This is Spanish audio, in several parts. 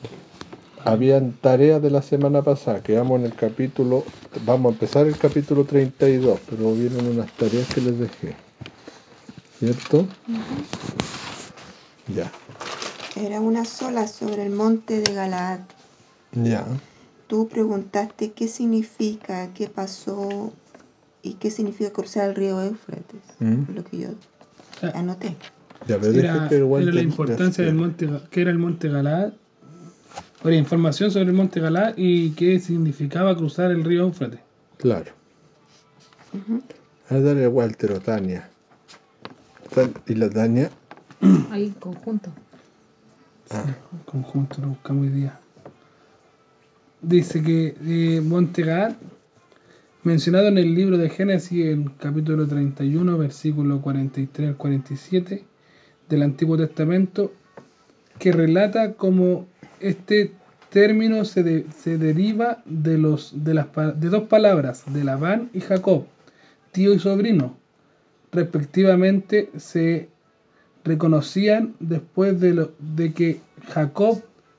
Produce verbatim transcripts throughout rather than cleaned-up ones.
Habían tareas de la semana pasada, quedamos en el capítulo, vamos a empezar el capítulo treinta y dos, pero vieron unas tareas que les dejé, ¿cierto? Uh-huh. Ya. Era una sola sobre el monte de Galaad. Ya. Tú preguntaste qué significa, qué pasó y qué significa cruzar el río Éufrates, ¿Mm? Lo que yo ah, anoté. Ya, pero era, que era la importancia del monte, que era el monte Galaad. Ahora, información sobre el monte Galaad y qué significaba cruzar el río Éufrates. Claro. Uh-huh. A darle Walter o Tania. ¿Y la Tania? Ahí, conjunto. Ah. Sí, conjunto lo buscamos hoy día. Dice que eh, Monte Galaad, mencionado en el libro de Génesis, en capítulo treinta y uno, versículo cuarenta y tres al cuarenta y siete del Antiguo Testamento, que relata cómo este término se, de, se deriva de, los, de, las, de dos palabras, de Labán y Jacob, tío y sobrino. Respectivamente, se reconocían después de, lo, de que Jacob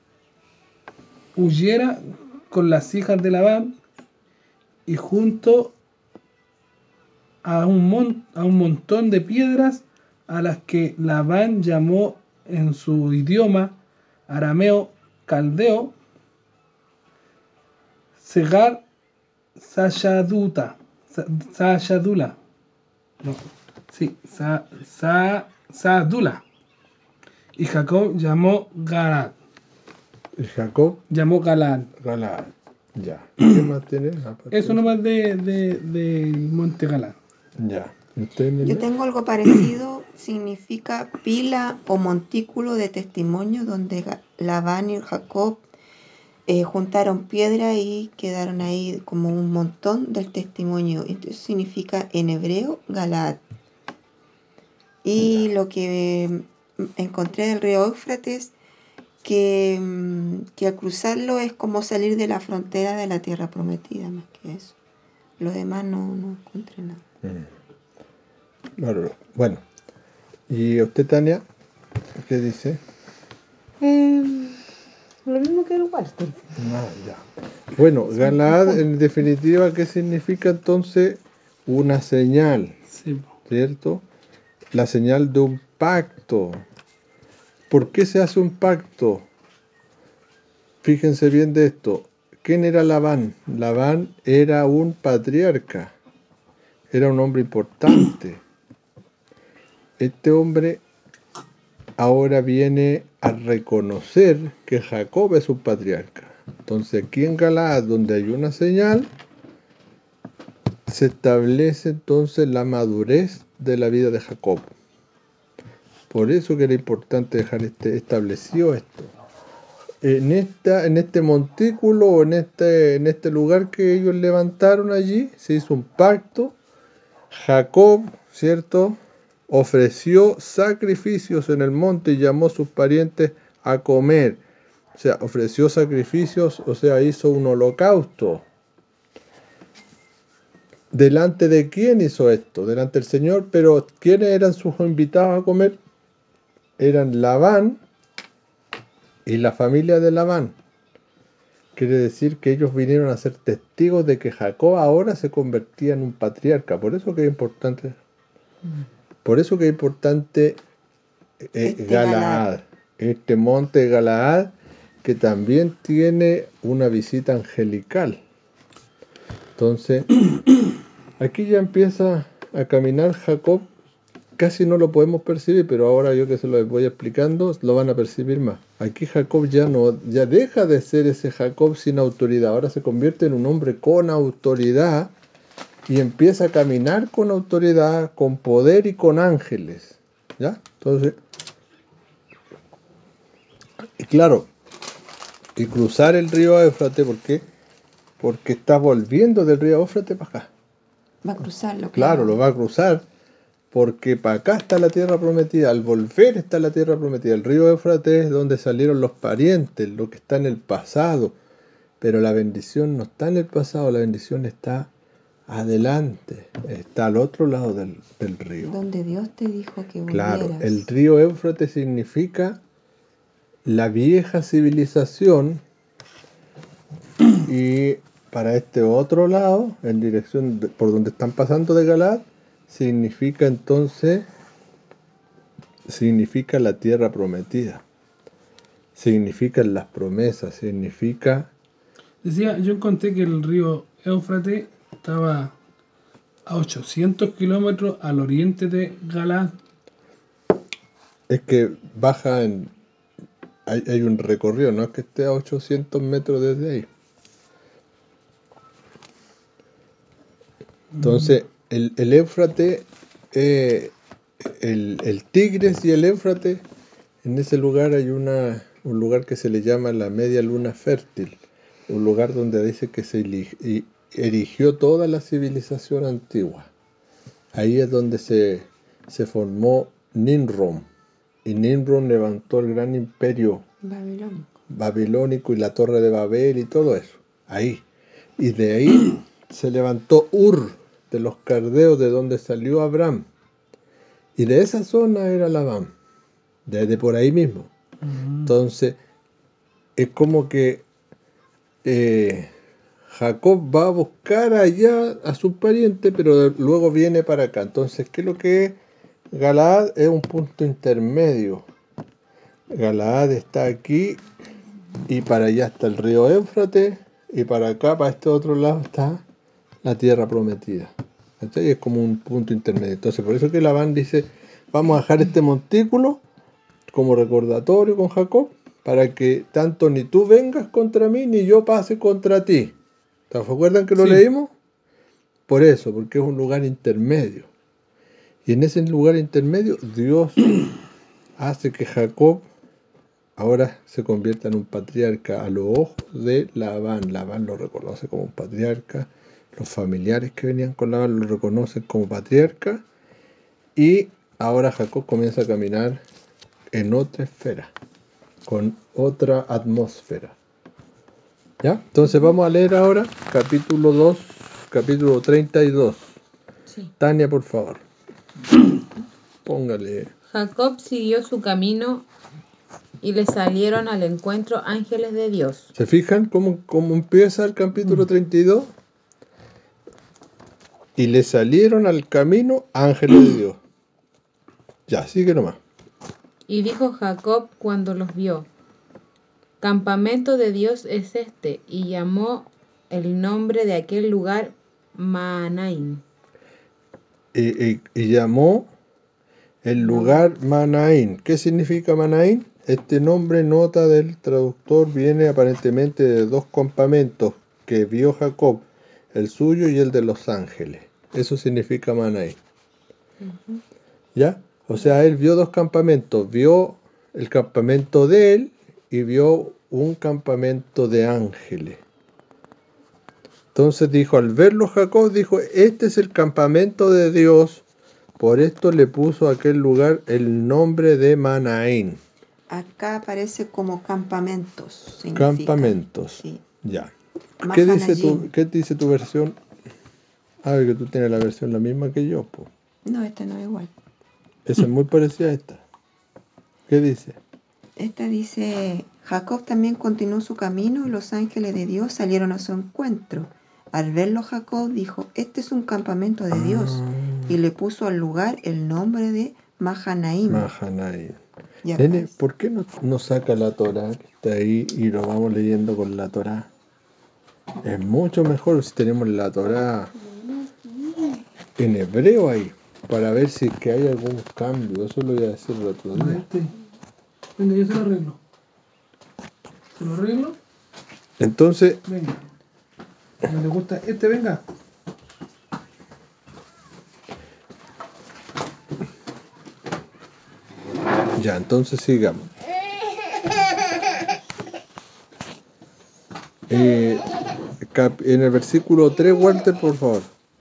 huyera con las hijas de Labán y junto a un, mon, a un montón de piedras a las que Labán llamó en su idioma arameo caldeo Segar Sayaduta Sayadula no, sí, sa, sa, Sadula y Jacob llamó Galaad. ¿Y Jacob? Llamó Galaad. Galaad, ya. ¿Qué más tiene? Eso nomás de, de, de Monte Galaad. Ya. Yo tengo algo parecido, significa pila o montículo de testimonio donde Labán y Jacob eh, juntaron piedra y quedaron ahí como un montón del testimonio. Entonces significa en hebreo Galaad. Y ya. Lo que encontré del río Éufrates, que, que al cruzarlo es como salir de la frontera de la tierra prometida, más que eso. Lo demás no, no encontré nada. Mm. Claro, bueno. ¿Y usted, Tania, qué dice? Eh, lo mismo que el Walter. Ah, ya. Bueno, Galaad, en definitiva, ¿qué significa entonces? Una señal, sí. ¿Cierto? La señal de un pacto. ¿Por qué se hace un pacto? Fíjense bien de esto. ¿Quién era Labán? Labán era un patriarca, era un hombre importante. Este hombre ahora viene a reconocer que Jacob es un patriarca. Entonces aquí en Galaad, donde hay una señal, se establece entonces la madurez de la vida de Jacob. Por eso que era importante dejar este, establecido esto. En, esta, en este montículo o en este, en este lugar que ellos levantaron allí, se hizo un pacto. Jacob, ¿cierto?, ofreció sacrificios en el monte y llamó a sus parientes a comer. O sea, ofreció sacrificios, o sea, hizo un holocausto. ¿Delante de quién hizo esto? Delante del Señor, pero ¿quiénes eran sus invitados a comer? Eran Labán y la familia de Labán. Quiere decir que ellos vinieron a ser testigos de que Jacob ahora se convertía en un patriarca. Por eso que es importante. Por eso que es importante eh, este Galaad, este monte Galaad, que también tiene una visita angelical. Entonces, aquí ya empieza a caminar Jacob. Casi no lo podemos percibir, pero ahora yo que se lo voy explicando, lo van a percibir más. Aquí Jacob ya no, ya deja de ser ese Jacob sin autoridad, ahora se convierte en un hombre con autoridad y empieza a caminar con autoridad, con poder y con ángeles. ¿Ya? Entonces, y claro, y cruzar el río Éufrates, ¿por qué? Porque está volviendo del río Éufrates para acá. Va a cruzarlo. Claro, claro, lo va a cruzar. Porque para acá está la tierra prometida, al volver está la tierra prometida. El río Éufrates es donde salieron los parientes, lo que está en el pasado. Pero la bendición no está en el pasado, la bendición está adelante, está al otro lado del, del río. Donde Dios te dijo que volvieras. Claro, el río Éufrates significa la vieja civilización, y para este otro lado, en dirección de, por donde están pasando de Galaad, significa entonces, significa la tierra prometida, significan las promesas, significa... Decía, yo encontré que el río Éufrates estaba a ochocientos kilómetros al oriente de Galaad. Es que baja en... Hay, hay un recorrido, no es que esté a ochocientos metros desde ahí. Entonces, el, el Éufrates, eh, el, el Tigris y el Éufrates, en ese lugar hay una, un lugar que se le llama la media luna fértil, un lugar donde dice que se erigió toda la civilización antigua. Ahí es donde se, se formó Nimrod, y Nimrod levantó el gran imperio Babilónico. babilónico y la torre de Babel y todo eso, ahí. Y de ahí se levantó Ur, de los caldeos, de donde salió Abraham. Y de esa zona era Labán, desde por ahí mismo. Uh-huh. Entonces, es como que eh, Jacob va a buscar allá a su pariente, pero luego viene para acá. Entonces, ¿qué es lo que es? Galaad es un punto intermedio. Galaad está aquí y para allá está el río Éufrates y para acá, para este otro lado, está la tierra prometida. ¿Entendés? Es como un punto intermedio. Entonces, por eso que Labán dice, vamos a dejar este montículo como recordatorio con Jacob, para que tanto ni tú vengas contra mí, ni yo pase contra ti. ¿Se acuerdan que lo sí. leímos? Por eso, porque es un lugar intermedio. Y en ese lugar intermedio, Dios hace que Jacob ahora se convierta en un patriarca a los ojos de Labán. Labán lo reconoce como un patriarca. Los familiares que venían con Labán lo reconocen como patriarca. Y ahora Jacob comienza a caminar en otra esfera, con otra atmósfera. ¿Ya? Entonces vamos a leer ahora capítulo dos, capítulo treinta y dos. Sí. Tania, por favor. Póngale. Jacob siguió su camino y le salieron al encuentro ángeles de Dios. ¿Se fijan cómo, cómo empieza el capítulo treinta y dos? Y le salieron al camino ángeles de Dios. Ya, sigue nomás. Y dijo Jacob cuando los vio, campamento de Dios es este, y llamó el nombre de aquel lugar Mahanaim. Y, y, y llamó el lugar Mahanaim. ¿Qué significa Mahanaim? Este nombre, nota del traductor, viene aparentemente de dos campamentos que vio Jacob, el suyo y el de los ángeles. Eso significa Mahanaim. Uh-huh. ¿Ya? O sea, él vio dos campamentos, vio el campamento de él y vio un campamento de ángeles. Entonces dijo, al verlo Jacob, dijo, este es el campamento de Dios, por esto le puso a aquel lugar el nombre de Mahanaim. Acá aparece como campamentos. Significa. Campamentos, sí. Ya. ¿Qué dice, tu, ¿Qué dice tu versión? A ver, que tú tienes la versión la misma que yo, po. No, esta no es igual. Esa es muy parecida a esta. ¿Qué dice? Esta dice, Jacob también continuó su camino y los ángeles de Dios salieron a su encuentro. Al verlo Jacob dijo, este es un campamento de Dios. Ah. Y le puso al lugar el nombre de Mahanaim. Mahanaim. Nene, pues. ¿Por qué no, no saca la Torá que está ahí y lo vamos leyendo con la Torá? Es mucho mejor si tenemos la Torá en hebreo ahí, para ver si es que hay algún cambio. Eso lo voy a decir el otro día. Este. Venga, yo se lo arreglo. ¿Se lo arreglo? Entonces... Venga. ¿No le gusta este? Venga. Ya, entonces sigamos. Eh, cap- en el versículo tres, Walter, por favor.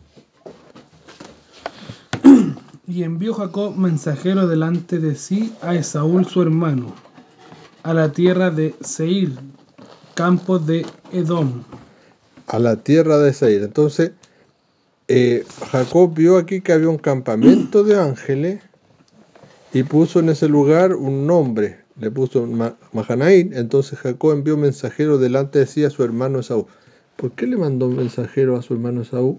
Y envió Jacob mensajero delante de sí a Esaú su hermano, a la tierra de Seir, campos de Edom. A la tierra de Seir. Entonces, eh, Jacob vio aquí que había un campamento de ángeles y puso en ese lugar un nombre, le puso Ma- Mahanaim. Entonces Jacob envió mensajeros delante de sí a su hermano Esaú. ¿Por qué le mandó un mensajero a su hermano Esaú?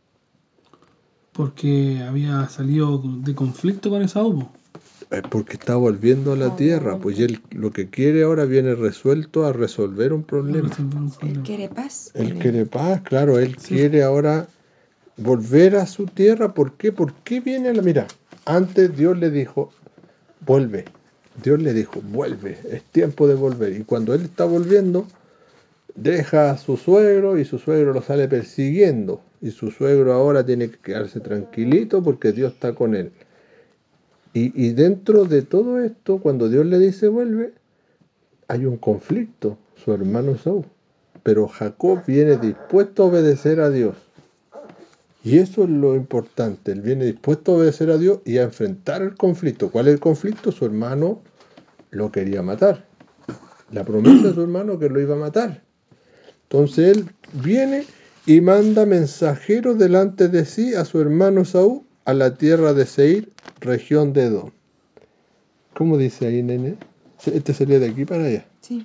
Porque había salido de conflicto con Esaú. po. Eh, Porque está volviendo a la Oh, tierra, pues y él lo que quiere ahora viene resuelto a resolver un A problema. resolver un él problema. quiere paz. Él con él. quiere paz, claro, él Sí. quiere ahora volver a su tierra. ¿Por qué? ¿Por qué viene a la... Mira, antes Dios le dijo, vuelve. Dios le dijo, vuelve, es tiempo de volver. Y cuando él está volviendo, deja a su suegro y su suegro lo sale persiguiendo. Y su suegro ahora tiene que quedarse tranquilito porque Dios está con él. Y, y dentro de todo esto, cuando Dios le dice vuelve, hay un conflicto, su hermano Esaú. Pero Jacob viene dispuesto a obedecer a Dios. Y eso es lo importante, él viene dispuesto a obedecer a Dios y a enfrentar el conflicto. ¿Cuál es el conflicto? Su hermano lo quería matar. La promesa de su hermano que lo iba a matar. Entonces él viene y manda mensajeros delante de sí a su hermano Esaú a la tierra de Seir, región de Edom. ¿Cómo dice ahí, nene? Este sería de aquí para allá. Sí.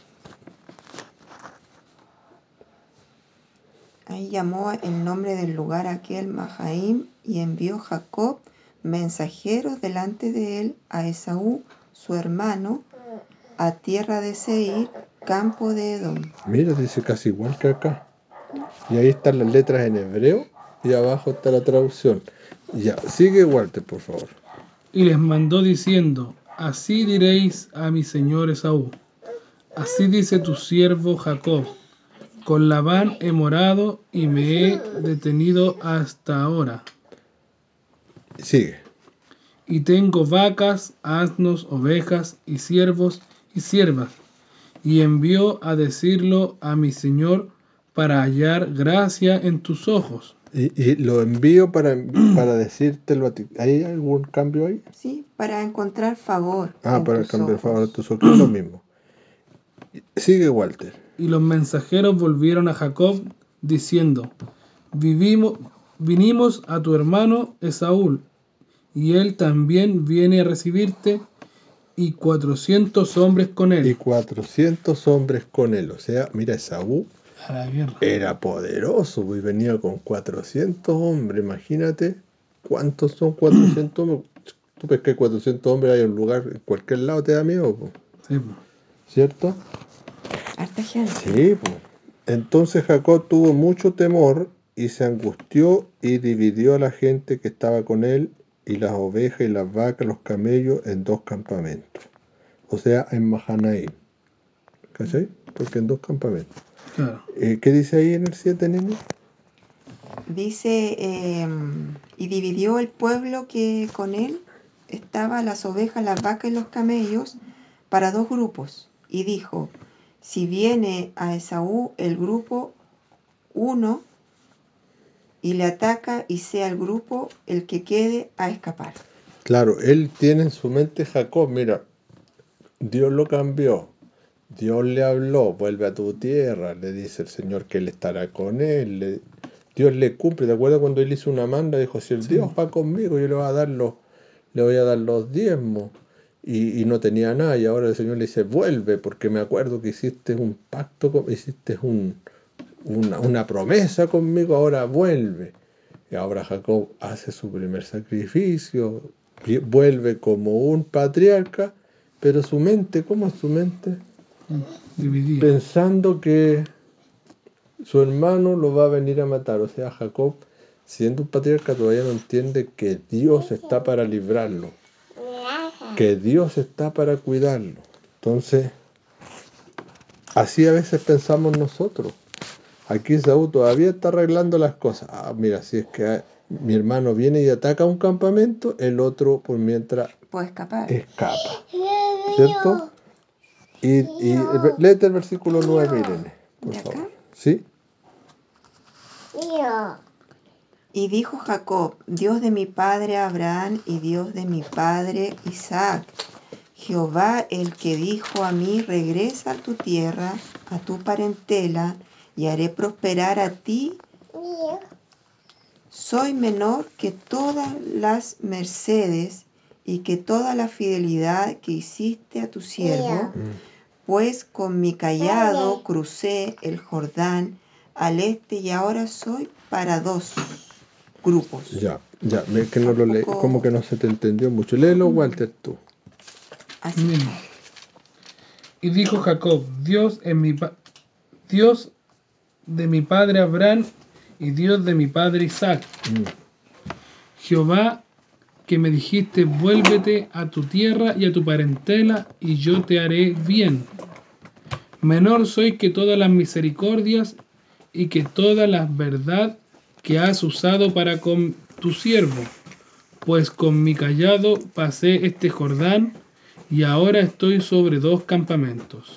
Ahí llamó el nombre del lugar aquel Mahaim y envió Jacob mensajeros delante de él a Esaú, su hermano, a tierra de Seir, campo de Edom. Mira, dice casi igual que acá. Y ahí están las letras en hebreo y abajo está la traducción. Ya, sigue Walter, por favor. Y les mandó diciendo, así diréis a mi señor Esaú, así dice tu siervo Jacob, con Labán he morado y me he detenido hasta ahora, Sigue. y tengo vacas, asnos, ovejas y siervos y siervas, y envió a decirlo a mi señor para hallar gracia en tus ojos. Y, y lo envío para, para decírtelo a ti. ¿Hay algún cambio ahí? Sí, para encontrar favor Ah, en para tus cambiar ojos. favor a tus ojos, es lo mismo. Sigue Walter. Y los mensajeros volvieron a Jacob diciendo, Vivimos, vinimos a tu hermano Esaú, y él también viene a recibirte, y cuatrocientos hombres con Y él. cuatrocientos hombres con él. O sea, mira, Esaú A la guerra. era poderoso, pues venía con cuatrocientos hombres. Imagínate cuántos son cuatrocientos hombres. Tú ves que cuatrocientos hombres hay en un lugar, en cualquier lado te da miedo, pues, Sí, po. ¿cierto? Harta gente. Sí, pues. Entonces Jacob tuvo mucho temor y se angustió y dividió a la gente que estaba con él y las ovejas y las vacas, los camellos en dos campamentos. O sea, en Mahanaim. ¿Cachai? Porque en dos campamentos. Claro. Eh, ¿Qué dice ahí en el siete, nene? Dice, eh, y dividió el pueblo que con él estaba las ovejas, las vacas y los camellos para dos grupos. Y dijo, si viene a Esaú el grupo uno y le ataca y sea el grupo el que quede a escapar. Claro, él tiene en su mente Jacob, mira, Dios lo cambió, Dios le habló, vuelve a tu tierra, le dice el Señor que él estará con él, le- Dios le cumple. ¿Te acuerdas cuando él hizo una manda? Dijo, si el Sí. Dios va conmigo, yo le voy a dar los, le voy a dar los diezmos. Y, y no tenía nada, y ahora el Señor le dice, vuelve, porque me acuerdo que hiciste un pacto, con- hiciste un, una, una promesa conmigo, ahora vuelve. Y ahora Jacob hace su primer sacrificio, y vuelve como un patriarca, pero su mente, ¿cómo es su mente? Dividía. Pensando que su hermano lo va a venir a matar. O sea, Jacob, siendo un patriarca, todavía no entiende que Dios está para librarlo, que Dios está para cuidarlo. Entonces, así a veces pensamos nosotros. Aquí Saúl todavía está arreglando las cosas. Ah, mira, si es que mi hermano viene y ataca un campamento, el otro por mientras Puede escapar. escapa, ¿cierto? Y, y el ver- léete el versículo nueve, Irene, por ¿De acá? favor. ¿Sí? Y dijo Jacob, Dios de mi padre Abraham y Dios de mi padre Isaac, Jehová el que dijo a mí, regresa a tu tierra, a tu parentela, y haré prosperar a ti. Soy menor que todas las mercedes, y que toda la fidelidad que hiciste a tu siervo, pues con mi cayado crucé el Jordán al este y ahora soy para dos grupos. Ya, ya, es que no lo leí, como que no se te entendió mucho. Léelo, Walter, tú. Así. Bien. Y dijo Jacob, Dios es mi pa- Dios de mi padre Abraham y Dios de mi padre Isaac. Mm. Jehová, que me dijiste, vuélvete a tu tierra y a tu parentela, y yo te haré bien. Menor soy que todas las misericordias y que toda la verdad que has usado para con tu siervo, pues con mi cayado pasé este Jordán, y ahora estoy sobre dos campamentos.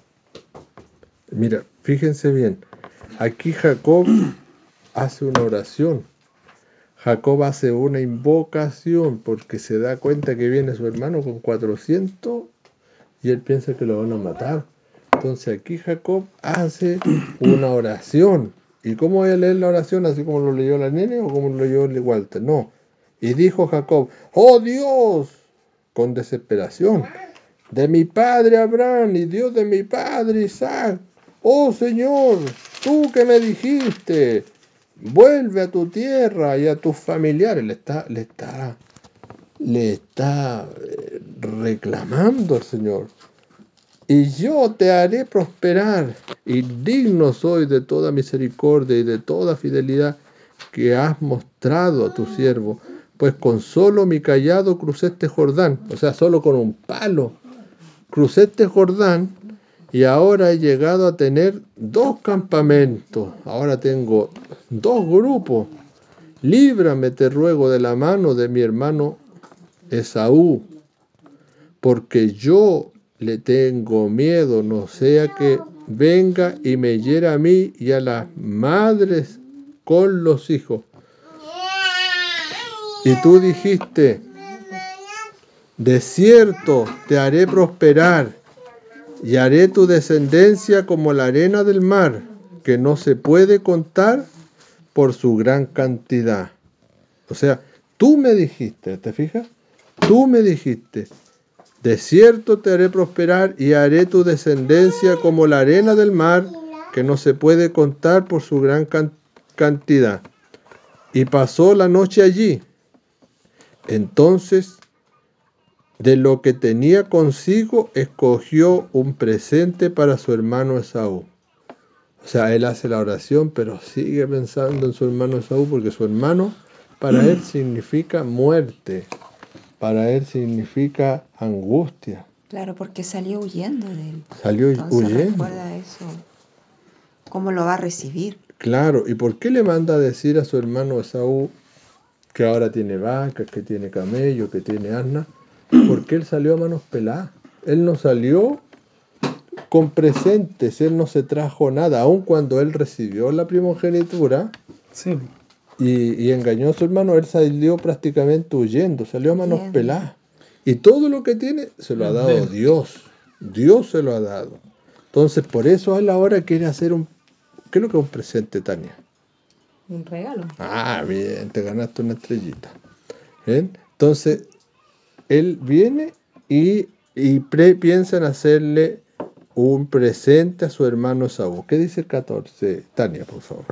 Mira, fíjense bien. Aquí Jacob hace una oración. Jacob hace una invocación porque se da cuenta que viene su hermano con cuatrocientos y él piensa que lo van a matar. Entonces aquí Jacob hace una oración. ¿Y cómo voy a leer la oración? ¿Así como lo leyó la nene o como lo leyó Walter? No. Y dijo Jacob, ¡oh Dios! Con desesperación, de mi padre Abraham y Dios de mi padre Isaac. ¡Oh Señor! Tú que me dijiste, vuelve a tu tierra y a tus familiares. Le está, le está, le está eh, reclamando al Señor. Y yo te haré prosperar, y digno soy de toda misericordia y de toda fidelidad que has mostrado a tu siervo, pues con solo mi cayado crucé este Jordán, o sea, solo con un palo, crucé este Jordán, y ahora he llegado a tener dos campamentos, ahora tengo dos grupos. Líbrame, te ruego, de la mano de mi hermano Esaú, porque yo le tengo miedo, no sea que venga y me hiera a mí y a las madres con los hijos. Y tú dijiste, de cierto te haré prosperar y haré tu descendencia como la arena del mar, que no se puede contar por su gran cantidad. O sea, tú me dijiste, ¿te fijas? Tú me dijiste, de cierto te haré prosperar y haré tu descendencia como la arena del mar, que no se puede contar por su gran can- cantidad. Y pasó la noche allí. Entonces, de lo que tenía consigo, escogió un presente para su hermano Esaú. O sea, él hace la oración, pero sigue pensando en su hermano Esaú, porque su hermano para él significa muerte. Para él significa angustia. Claro, porque salió huyendo de él. Salió Entonces huyendo. recuerda eso. ¿Cómo lo va a recibir? Claro, ¿y por qué le manda a decir a su hermano Esaú que ahora tiene vacas, que tiene camello, que tiene asna? Porque él salió a manos peladas. Él no salió con presentes, él no se trajo nada, aun cuando él recibió la primogenitura. Sí. Y, y engañó a su hermano, él salió prácticamente huyendo, salió a manos Huyendo. peladas. Y todo lo que tiene se lo ha dado Dios. Dios se lo ha dado. Entonces, por eso él ahora quiere hacer un... ¿Qué es lo que es un presente, Tania? Un regalo. Ah, bien, te ganaste una estrellita. ¿Bien? Entonces, él viene y, y pre- piensa en hacerle un presente a su hermano Esaú. ¿Qué dice el catorce? Tania, por favor.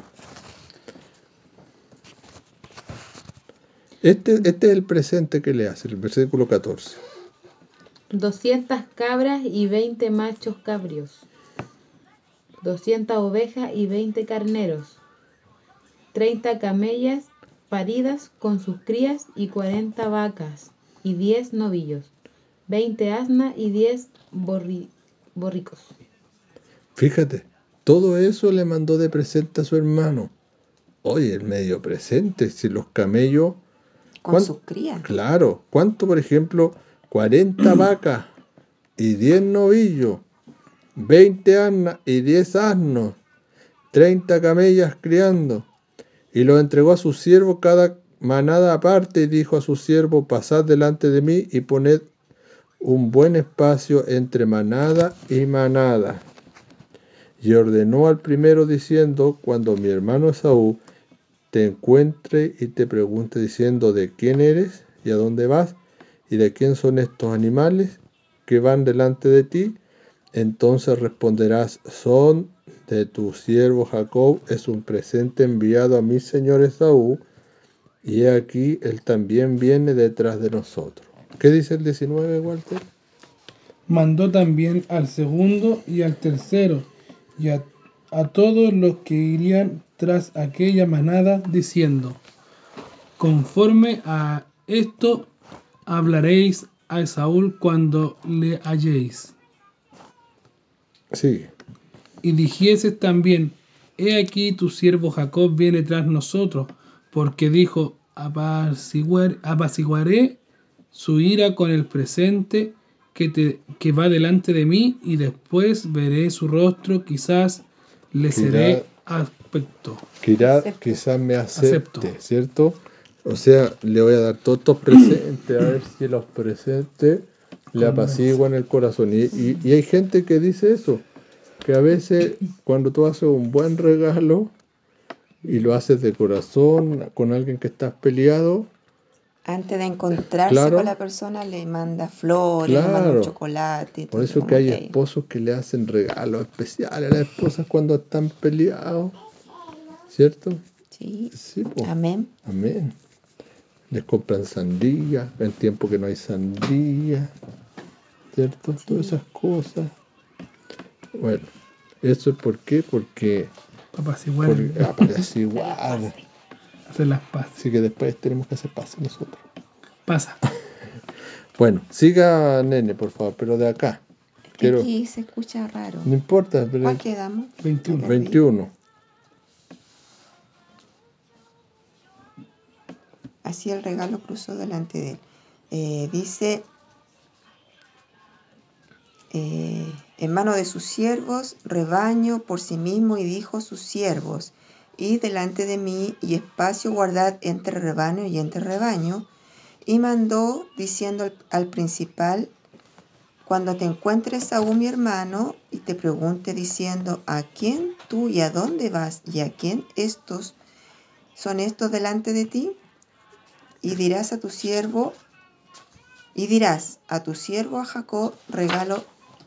Este, este es el presente que le hace, el versículo catorce. Doscientas cabras y veinte machos cabrios. Doscientas ovejas y veinte carneros. Treinta camellas paridas con sus crías y cuarenta vacas y diez novillos. Veinte asnas y diez borri- borricos. Fíjate, todo eso le mandó de presente a su hermano. Oye, el medio presente, si los camellos... Con ¿cuán- sus crías. Claro, ¿cuánto, por ejemplo? cuarenta vacas y diez novillos, veinte asnas y diez asnos, treinta camellas criando. Y lo entregó a su siervo cada manada aparte y dijo a su siervo, pasad delante de mí y poned un buen espacio entre manada y manada. Y ordenó al primero diciendo, cuando mi hermano Esaú te encuentre y te pregunte diciendo, ¿de quién eres y a dónde vas? ¿y de quién son estos animales que van delante de ti? Entonces responderás: son de tu siervo Jacob, es un presente enviado a mi señor Esaú, y he aquí, él también viene detrás de nosotros. ¿Qué dice el diecinueve, Walter? Mandó también al segundo y al tercero, y a, a todos los que irían tras aquella manada, diciendo: conforme a esto hablaréis a Esaú cuando le halléis. Sigue. Y dijese también: he aquí tu siervo Jacob viene tras nosotros, porque dijo: apaciguar, apaciguaré su ira con el presente que, te, que va delante de mí, y después veré su rostro, quizás le seré aspecto. Quizás, quizás me acepte, Acepto. ¿Cierto? O sea, le voy a dar todos estos presentes, a ver si los presentes le apaciguan el corazón. Y, y, y hay gente que dice eso, que a veces cuando tú haces un buen regalo y lo haces de corazón con alguien que estás peleado, antes de encontrarse claro, con la persona le manda flores, claro, le manda un chocolate. Por eso que hay esposos que le hacen regalos especiales a las esposas cuando están peleados, ¿cierto? Sí, sí pues. Amén. Amén. Les compran sandía en tiempo que no hay sandía, ¿cierto? Sí. Todas esas cosas. Bueno, eso es por qué, porque apaciguar, por, apaciguar. hacer las paces. Así que después tenemos que hacer pases nosotros. Pasa. Bueno, siga, nene, por favor, pero de acá. Es que Quiero... aquí se escucha raro. No importa. Pero ¿Cuál quedamos? veintiuno. veintiuno. Así el regalo cruzó delante de él. Eh, dice, eh, en mano de sus siervos, rebaño por sí mismo, y dijo a sus siervos: y delante de mí, y espacio guardad entre rebaño y entre rebaño. Y mandó, diciendo al, al principal: cuando te encuentres aún mi hermano, y te pregunte diciendo: ¿a quién tú y a dónde vas? ¿Y a quién estos son estos delante de ti? Y dirás a tu siervo, y dirás a tu siervo a Jacob: regalo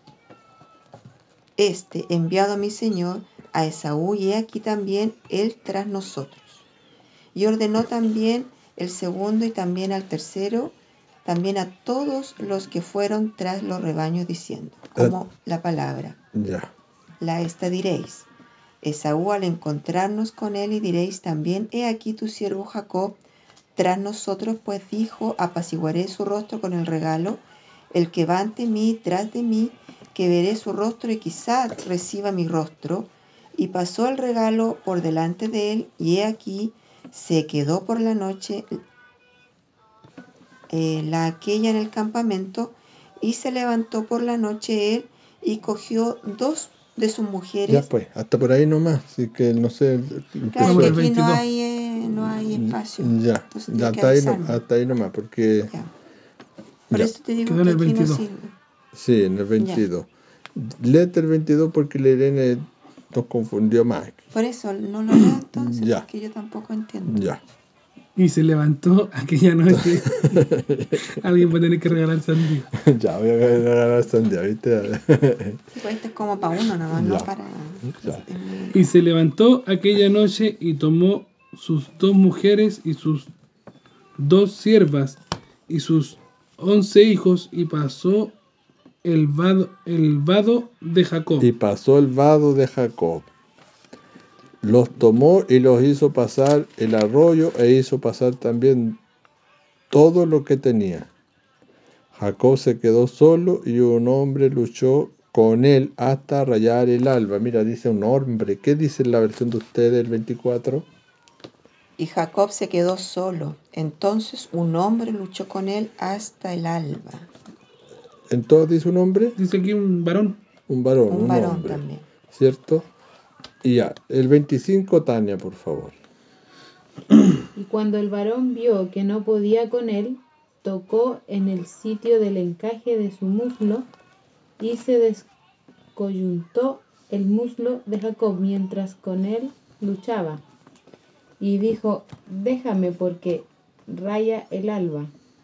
este enviado a mi señor a Esaú, y he aquí también él tras nosotros. Y ordenó también el segundo y también al tercero, también a todos los que fueron tras los rebaños, diciendo, como uh, la palabra, yeah. la esta diréis: Esaú al encontrarnos con él, y diréis también: he aquí tu siervo Jacob tras nosotros, pues dijo: apaciguaré su rostro con el regalo, el que va ante mí, tras de mí, que veré su rostro y quizás reciba mi rostro. Y pasó el regalo por delante de él, y he aquí se quedó por la noche eh, la aquella en el campamento, y se levantó por la noche él y cogió dos de sus mujeres. Ya pues, hasta por ahí nomás, así que no sé. Claro, que aquí no hay, eh, no hay espacio. Ya, ya hasta, ahí no, hasta ahí nomás, porque... Ya. Por ya. eso te digo que aquí no sirve. Sí, en el veintidós. Ya. Léete el veintidós porque la Irene nos confundió más. Por eso, no lo leo entonces, ya. Porque yo tampoco entiendo. Ya. Y se levantó aquella noche. Alguien va a tener que regalar sandía. Ya, voy a regalar sandía, ¿viste? Sí, pues este es como para uno nomás, ya. No para... Ya. Y se levantó aquella noche y tomó sus dos mujeres y sus dos siervas y sus once hijos, y pasó el vado, el vado de Jacob. Y pasó el vado de Jacob. Los tomó y los hizo pasar el arroyo, e hizo pasar también todo lo que tenía. Jacob se quedó solo, y un hombre luchó con él hasta rayar el alba. Mira, dice un hombre. ¿Qué dice en la versión de ustedes, el veinticuatro? Y Jacob se quedó solo. Entonces un hombre luchó con él hasta el alba. ¿Entonces dice un hombre? Dice aquí un varón. Un varón, un, un varón hombre. También. ¿Cierto? Y ya, el veinticinco, Tania, por favor. Y cuando el varón vio que no podía con él, tocó en el sitio del encaje de su muslo, y se descoyuntó el muslo de Jacob mientras con él luchaba. Y dijo: déjame, porque raya el alba.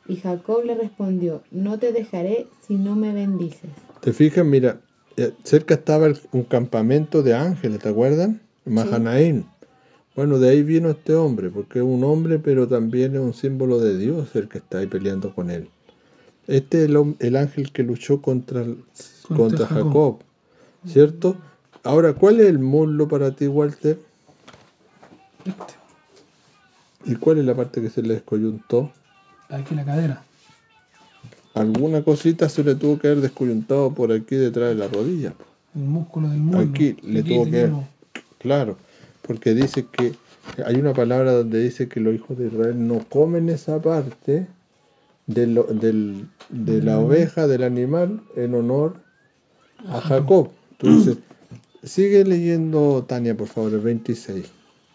Y Jacob le respondió, no te dejaré si no me bendices. ¿Te fijas? Mira, eh, cerca estaba el- un campamento de ángeles, ¿te acuerdan? Sí. Mahanaim. Bueno, de ahí vino este hombre, porque es un hombre, pero también es un símbolo de Dios el que está ahí peleando con él. Este es el, hom- el ángel que luchó contra, el- Contra contra Jacob. Jacob, ¿cierto? Ahora, ¿cuál es el muslo para ti, Walter? Este, ¿Y cuál es la parte que se le descoyuntó? aquí la cadera. Alguna cosita se le tuvo que haber descoyuntado por aquí detrás de la rodilla. El músculo del muslo. Aquí le Aquí tuvo que... tenemos. Claro, porque dice que hay una palabra donde dice que los hijos de Israel no comen esa parte de, lo- del- de la oveja, del animal, en honor a Jacob. Entonces, sigue leyendo, Tania, por favor, el veintiséis.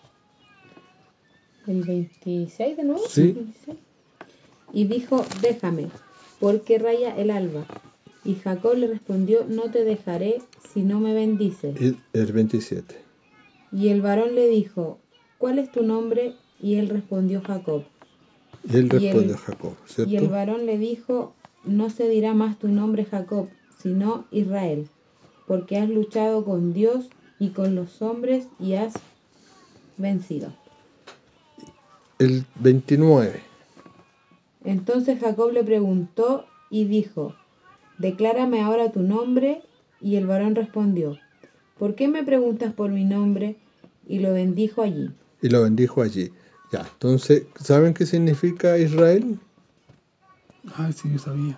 ¿El veintiséis de nuevo? Sí. veintiséis. Y dijo, déjame, porque raya el alba. Y Jacob le respondió, no te dejaré si no me bendices. Y el veintisiete. Y el varón le dijo, ¿cuál es tu nombre? Y él respondió, Jacob. Y él Y respondió el- a Jacob, Y el ¿cierto? varón le dijo, no se dirá más tu nombre Jacob, sino Israel, porque has luchado con Dios y con los hombres y has vencido. El veintinueve. Entonces Jacob le preguntó y dijo, declárame ahora tu nombre. Y el varón respondió, ¿por qué me preguntas por mi nombre? Y lo bendijo allí. Y lo bendijo allí. Ya, entonces, ¿saben qué significa Israel? Ay, sí, yo sabía.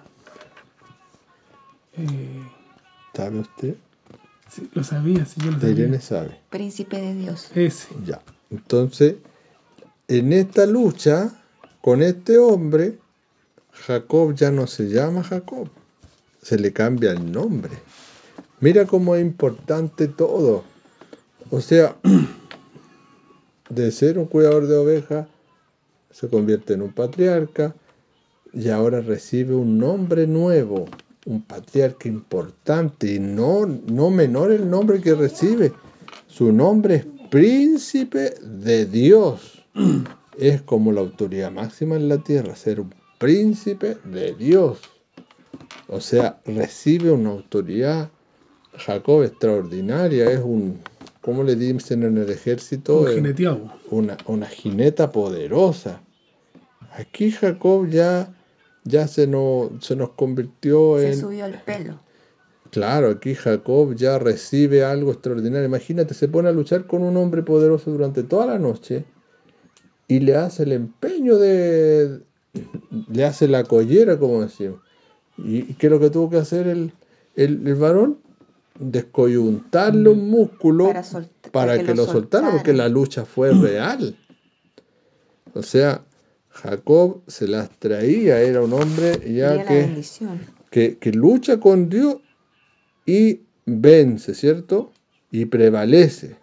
Eh, ¿Sabe usted? sí, lo sabía, sí, yo lo De Irene sabía. sabe. Príncipe de Dios. Ese. Ya. Entonces, en esta lucha con este hombre, Jacob ya no se llama Jacob. Se le cambia el nombre. Mira cómo es importante todo. O sea, de ser un cuidador de ovejas, se convierte en un patriarca y ahora recibe un nombre nuevo, un patriarca importante y no, no menor el nombre que recibe. Su nombre es príncipe de Dios. Es como la autoridad máxima en la tierra, ser un príncipe de Dios. O sea, recibe una autoridad, Jacob, extraordinaria. Es un, ¿cómo le dicen en el ejército? Un Eh, jineteado. una, una jineta poderosa. Aquí Jacob ya, ya se, nos, se nos convirtió Se en... subió el pelo. Claro, aquí Jacob ya recibe algo extraordinario. Imagínate, se pone a luchar con un hombre poderoso durante toda la noche y le hace el empeño de... le hace la collera, como decimos. ¿Y y qué es lo que tuvo que hacer el, el, el varón? Descoyuntarle un músculo Para, sol- para que, lo soltara, porque la lucha fue real. O sea, Jacob se las traía, era un hombre ya Quería la que, bendición. que, que lucha con Dios y vence, ¿cierto? Y prevalece.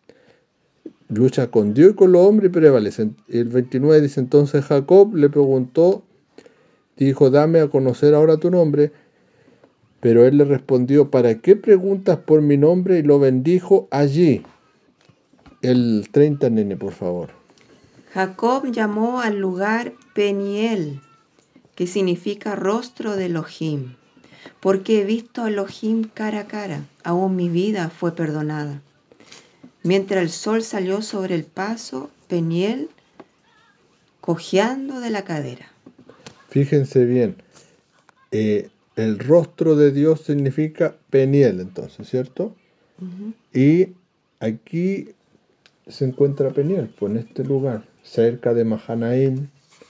Lucha con Dios y con los hombres y prevalece. El veintinueve dice, entonces Jacob le preguntó, dijo, dame a conocer ahora tu nombre. Pero él le respondió, ¿para qué preguntas por mi nombre? Y lo bendijo allí. El treinta, nene, por favor. Jacob llamó al lugar Peniel, que significa rostro de Elohim, porque he visto a Elohim cara a cara, aún mi vida fue perdonada. Mientras el sol salió sobre el paso, Peniel cojeando de la cadera. Fíjense bien, eh, el rostro de Dios significa Peniel, entonces, ¿cierto? Ujú. Y aquí se encuentra Peniel, pues en este lugar, cerca de Mahanaim,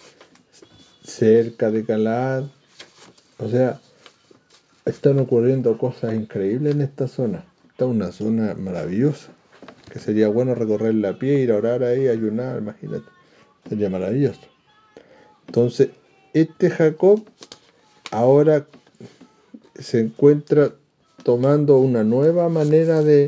cerca de Galaad. O sea, están ocurriendo cosas increíbles en esta zona. Esta es una zona maravillosa, que sería bueno recorrerla a pie, ir a orar ahí, ayunar, imagínate. Sería maravilloso. Entonces, este Jacob ahora se encuentra tomando una nueva manera de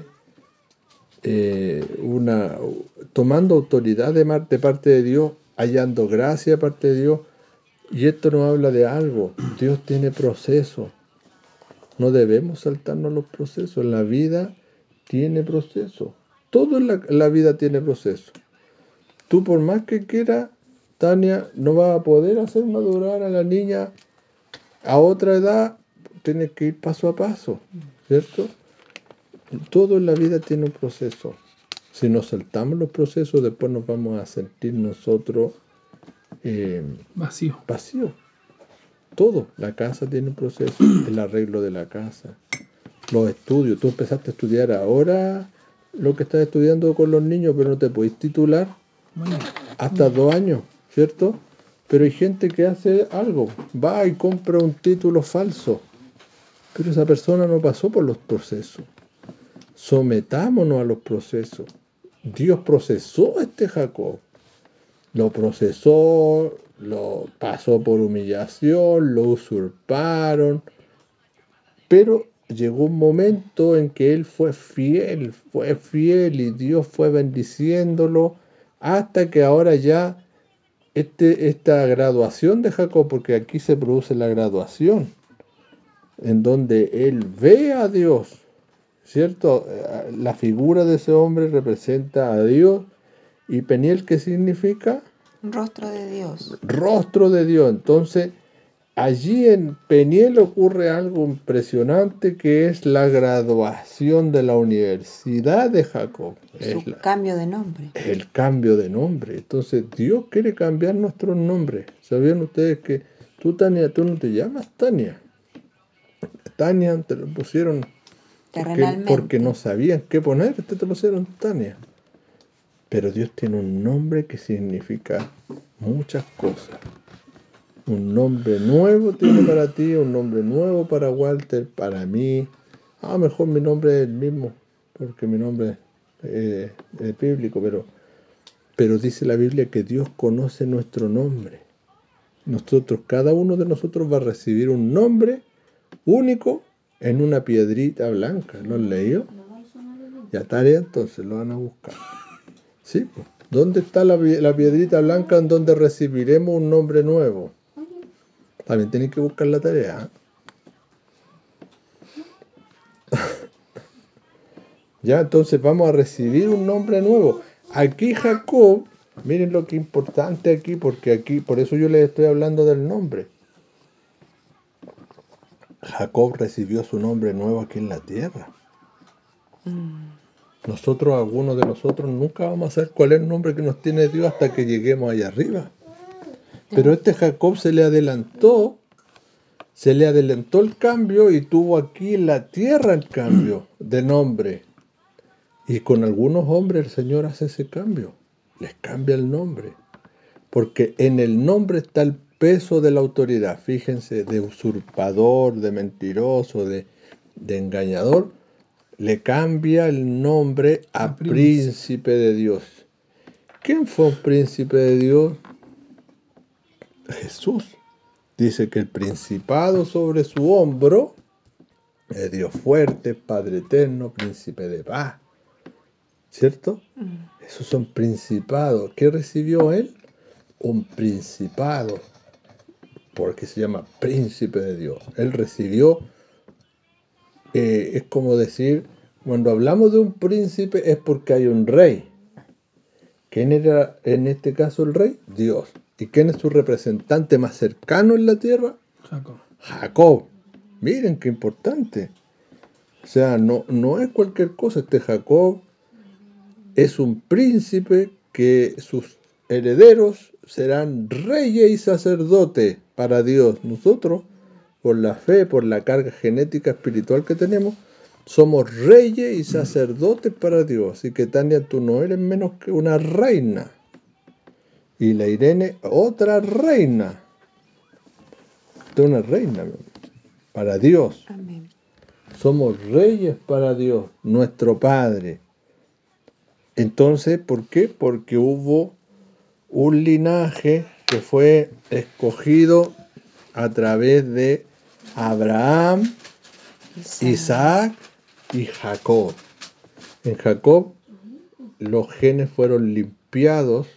eh, una tomando autoridad de, mar- de parte de Dios, hallando gracia de parte de Dios, y esto nos habla de algo. Dios tiene procesos, no debemos saltarnos los procesos. La vida tiene procesos, todo en la, la vida tiene procesos. Tú por más que quieras Tania, no va a poder hacer madurar a la niña a otra edad, tiene que ir paso a paso, ¿cierto? Todo en la vida tiene un proceso. Si nos saltamos los procesos, después nos vamos a sentir nosotros eh, Vacío. vacíos. Todo. La casa tiene un proceso, el arreglo de la casa, los estudios. Tú empezaste a estudiar ahora lo que estás estudiando con los niños, pero no te podés titular Bueno, hasta dos años, ¿cierto? Pero hay gente que hace algo, va y compra un título falso, pero esa persona no pasó por los procesos. Sometámonos a los procesos. Dios procesó a este Jacob, lo procesó, lo pasó por humillación, lo usurparon, pero llegó un momento en que él fue fiel, fue fiel y Dios fue bendiciéndolo hasta que ahora ya este, esta graduación de Jacob, porque aquí se produce la graduación, en donde él ve a Dios, ¿cierto? La figura de ese hombre representa a Dios. ¿Y Peniel qué significa? Rostro de Dios. Rostro de Dios. Entonces, allí en Peniel ocurre algo impresionante que es la graduación de la universidad de Jacob. Su Es la- cambio de nombre. el cambio de nombre. Entonces, Dios quiere cambiar nuestros nombres. ¿Sabían ustedes que tú, Tania, tú no te llamas Tania? Tania te lo pusieron porque, Terrenalmente. porque no sabían qué poner, te, te pusieron Tania. Pero Dios tiene un nombre que significa muchas cosas. Un nombre nuevo tiene para ti, un nombre nuevo para Walter, para mí. A lo mejor mi nombre es el mismo, porque mi nombre eh, es bíblico, pero, pero dice la Biblia que Dios conoce nuestro nombre. Nosotros, cada uno de nosotros va a recibir un nombre único en una piedrita blanca. ¿Lo han leído? Ya tarea, entonces lo van a buscar. Sí, pues. ¿Dónde está la, la piedrita blanca en donde recibiremos un nombre nuevo? También tienen que buscar la tarea. Ya, entonces vamos a recibir un nombre nuevo. Aquí Jacob, miren lo que es importante aquí, porque aquí, por eso yo les estoy hablando del nombre. Jacob recibió su nombre nuevo aquí en la tierra. Nosotros, algunos de nosotros, nunca vamos a saber cuál es el nombre que nos tiene Dios hasta que lleguemos allá arriba. Pero este Jacob se le adelantó, se le adelantó el cambio y tuvo aquí en la tierra el cambio de nombre. Y con algunos hombres el Señor hace ese cambio, les cambia el nombre. Porque en el nombre está el peso de la autoridad. Fíjense, de usurpador, de mentiroso, de, de engañador. Le cambia el nombre a, a príncipe. príncipe de Dios. ¿Quién fue un príncipe de Dios? Jesús. Dice que el principado sobre su hombro es Dios fuerte, Padre eterno, príncipe de paz. ¿Cierto? Mm. Esos son principados. ¿Qué recibió él? Un principado. Porque se llama príncipe de Dios. Él recibió... Eh, es como decir, cuando hablamos de un príncipe es porque hay un rey. ¿Quién era en este caso el rey? Dios. ¿Y quién es su representante más cercano en la tierra? Jacob. Jacob. Miren qué importante. O sea, no, no es cualquier cosa. Este Jacob es un príncipe que sus herederos serán reyes y sacerdotes para Dios. Nosotros, por la fe, por la carga genética espiritual que tenemos, somos reyes y sacerdotes para Dios. Así que, Tania, tú no eres menos que una reina. Y la Irene, otra reina. Tú eres una reina para Dios. Amén. Somos reyes para Dios, nuestro Padre. Entonces, ¿por qué? Porque hubo un linaje que fue escogido a través de Abraham, Isaac, Isaac y Jacob. En Jacob los genes fueron limpiados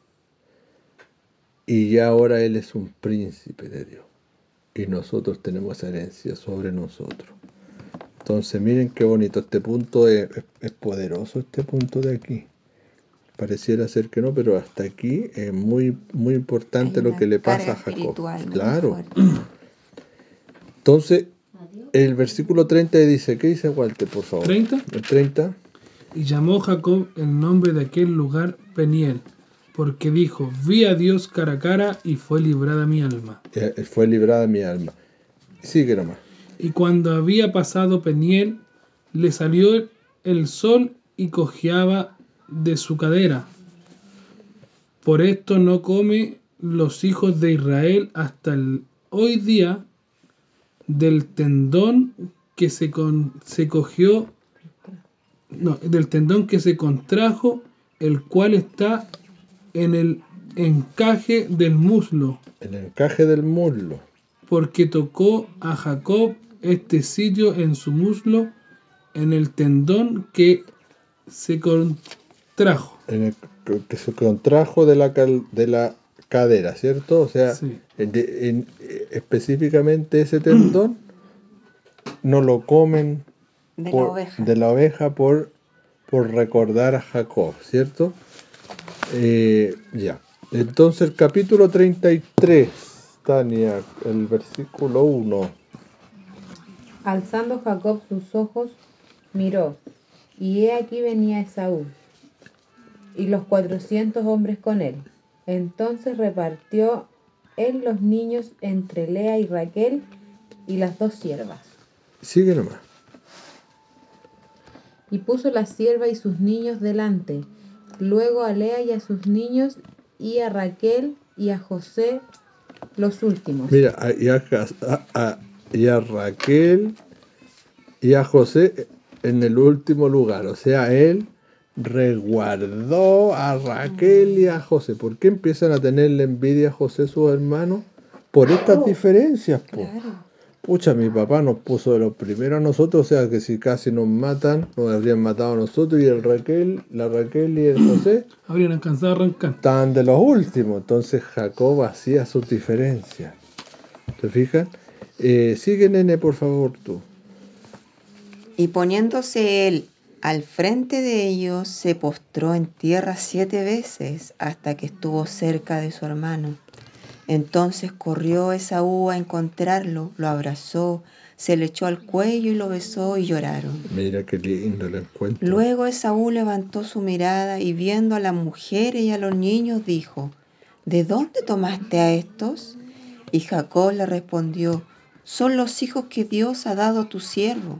y ya ahora él es un príncipe de Dios. Y nosotros tenemos esa herencia sobre nosotros. Entonces miren qué bonito, este punto es, es, es poderoso, este punto de aquí. Pareciera ser que no, pero hasta aquí es muy, muy importante Hay lo una que le carga pasa a Jacob. espiritual muy Claro. fuerte. Entonces, el versículo treinta dice, ¿qué dice Walter, por favor? ¿treinta? El treinta. Y llamó Jacob el nombre de aquel lugar Peniel, porque dijo, vi a Dios cara a cara y fue librada mi alma. eh, Fue librada mi alma. Sigue nomás. Y cuando había pasado Peniel, le salió el sol y cojeaba de su cadera. Por esto no come los hijos de Israel hasta el hoy día del tendón que se, con, se cogió, no, del tendón que se contrajo, el cual está en el encaje del muslo, El encaje del muslo. porque tocó a Jacob este sitio en su muslo, en el tendón que se contrajo. En el, que se contrajo de la, cal- de la cadera, ¿cierto? O sea, Sí. en- de- en- eh, específicamente ese tendón no lo comen De la por- oveja. de la oveja por, por recordar a Jacob, ¿cierto? Eh, ya. Entonces el capítulo treinta y tres, Tania, el versículo uno. Alzando Jacob sus ojos, miró, y he aquí venía Esaú, y los cuatrocientos hombres con él. Entonces repartió él los niños entre Lea y Raquel y las dos siervas. Sigue nomás. Y puso la sierva y sus niños delante, luego a Lea y a sus niños, y a Raquel y a José los últimos. Mira, a- y a, Jas- a- a- y a Raquel y a José en el último lugar. O sea, él resguardó a Raquel y a José. ¿Por qué empiezan a tenerle envidia a José sus hermanos? Por estas diferencias, po. Claro. Pucha, mi papá nos puso de los primeros a nosotros, o sea que si casi nos matan, nos habrían matado a nosotros, y el Raquel, la Raquel y el José Habrían alcanzado a arrancar. estaban de los últimos. Entonces Jacob hacía sus diferencias. ¿Te fijas? Eh, sigue, nene, por favor, tú. Y poniéndose él al frente de ellos, se postró en tierra siete veces hasta que estuvo cerca de su hermano. Entonces corrió Esaú a encontrarlo, lo abrazó, se le echó al cuello y lo besó y lloraron. Mira qué lindo el encuentro. Luego Esaú levantó su mirada y viendo a las mujeres y a los niños dijo, ¿de dónde tomaste a estos? Y Jacob le respondió, son los hijos que Dios ha dado a tu siervo.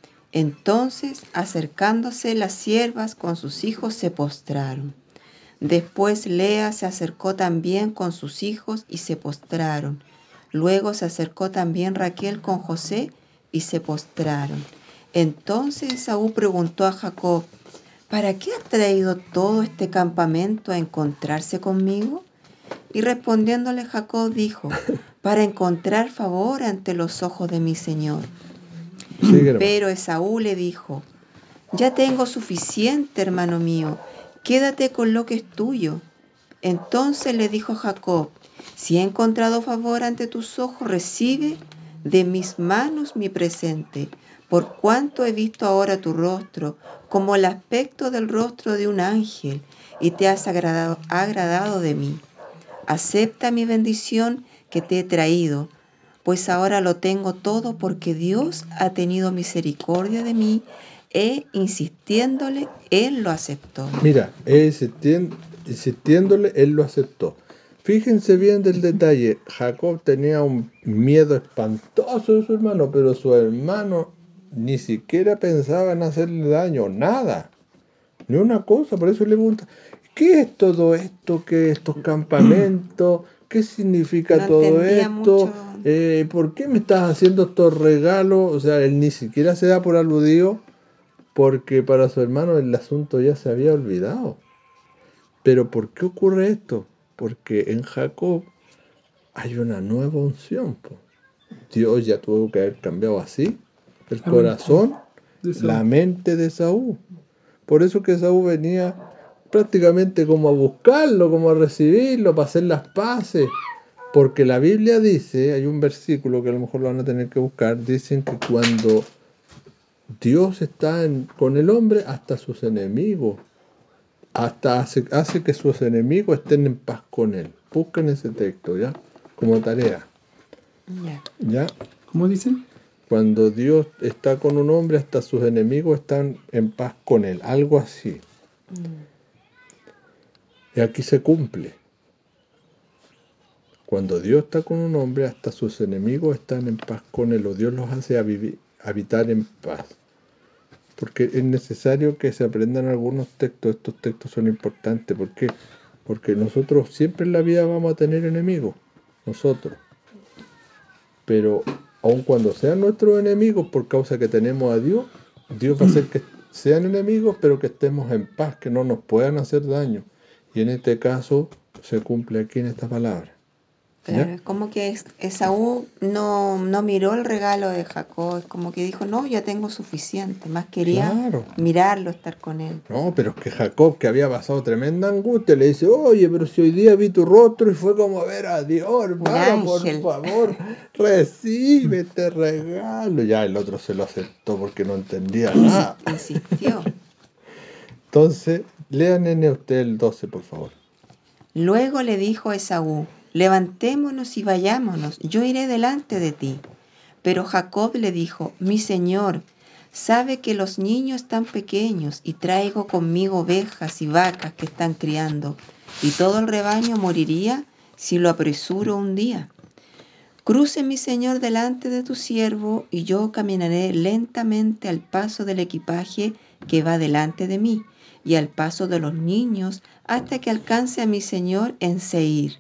Entonces, acercándose las siervas con sus hijos, se postraron. Después Lea se acercó también con sus hijos y se postraron. Luego se acercó también Raquel con José y se postraron. Entonces Esaú preguntó a Jacob, ¿para qué has traído todo este campamento a encontrarse conmigo? Y respondiéndole Jacob dijo, para encontrar favor ante los ojos de mi señor. Sigue nomás. Pero Esaú le dijo, ya tengo suficiente, hermano mío, quédate con lo que es tuyo. Entonces le dijo Jacob, si he encontrado favor ante tus ojos, recibe de mis manos mi presente, por cuanto he visto ahora tu rostro, como el aspecto del rostro de un ángel, y te has agradado, agradado de mí. Acepta mi bendición que te he traído, pues ahora lo tengo todo porque Dios ha tenido misericordia de mí, e insistiéndole, él lo aceptó. Mira, insistien- insistiéndole, él lo aceptó. Fíjense bien del detalle. Jacob tenía un miedo espantoso de su hermano, pero su hermano ni siquiera pensaba en hacerle daño, nada, ni una cosa. Por eso le pregunta, ¿qué es todo esto? ¿Qué es estos campamentos? ¿Qué significa No todo entendía esto? mucho. Eh, ¿por qué me estás haciendo estos regalos? O sea, él ni siquiera se da por aludido, porque para su hermano el asunto ya se había olvidado. Pero ¿por qué ocurre esto? Porque en Jacob hay una nueva unción, po. Dios ya tuvo que haber cambiado así el La corazón, de Saúl. la mente de Saúl. Por eso que Saúl venía prácticamente como a buscarlo, como a recibirlo, para hacer las paces. Porque la Biblia dice, hay un versículo que a lo mejor lo van a tener que buscar, dicen que cuando Dios está en- con el hombre, hasta sus enemigos hasta hace, hace que sus enemigos estén en paz con él. Busquen ese texto, ¿ya? Como tarea, Ya. ¿ya? ¿Cómo dice? Cuando Dios está con un hombre, hasta sus enemigos están en paz con él. Algo así. Y aquí se cumple. Cuando Dios está con un hombre, hasta sus enemigos están en paz con él, o Dios los hace a vivir, habitar en paz. Porque es necesario que se aprendan algunos textos. Estos textos son importantes. ¿Por qué? Porque nosotros siempre en la vida vamos a tener enemigos. Nosotros. Pero aun cuando sean nuestros enemigos, por causa que tenemos a Dios, Dios va a hacer que sean enemigos, pero que estemos en paz, que no nos puedan hacer daño. Y en este caso se cumple aquí en esta palabra. Claro, ¿Ya? es como que es- Esaú no, no miró el regalo de Jacob, es como que dijo, no, ya tengo suficiente, más quería Claro. mirarlo, estar con él. No, pero es que Jacob, que había pasado tremenda angustia, le dice, oye, pero si hoy día vi tu rostro y fue como ver a Dios, hermano, por ángel. favor, recibe este regalo. Ya el otro se lo aceptó porque no entendía nada. Insistió. Entonces, lean en usted el doce, por favor. Luego le dijo Esaú, levantémonos y vayámonos, yo iré delante de ti. Pero Jacob le dijo, mi señor, sabe que los niños están pequeños y traigo conmigo ovejas y vacas que están criando, y todo el rebaño moriría si lo apresuro un día. Cruce mi señor delante de tu siervo, y yo caminaré lentamente al paso del equipaje que va delante de mí, y al paso de los niños, hasta que alcance a mi señor en Seir.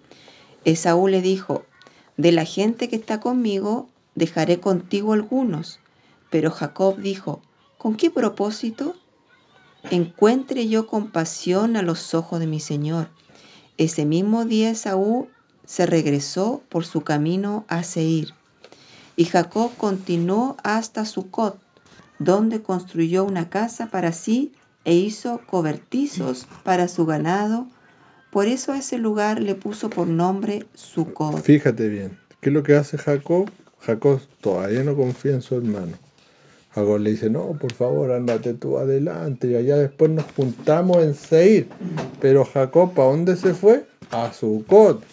Esaú le dijo, de la gente que está conmigo, dejaré contigo algunos. Pero Jacob dijo, ¿con qué propósito? Encuentre yo compasión a los ojos de mi señor. Ese mismo día Esaú se regresó por su camino a Seir. Y Jacob continuó hasta Sucot, donde construyó una casa para sí e hizo cobertizos para su ganado. Por eso a ese lugar le puso por nombre Sucot. Fíjate bien, ¿qué es lo que hace Jacob? Jacob todavía no confía en su hermano. Jacob le dice, no, por favor, ándate tú adelante, y allá después nos juntamos en Seir. Pero Jacob, ¿a dónde se fue? A Sucot.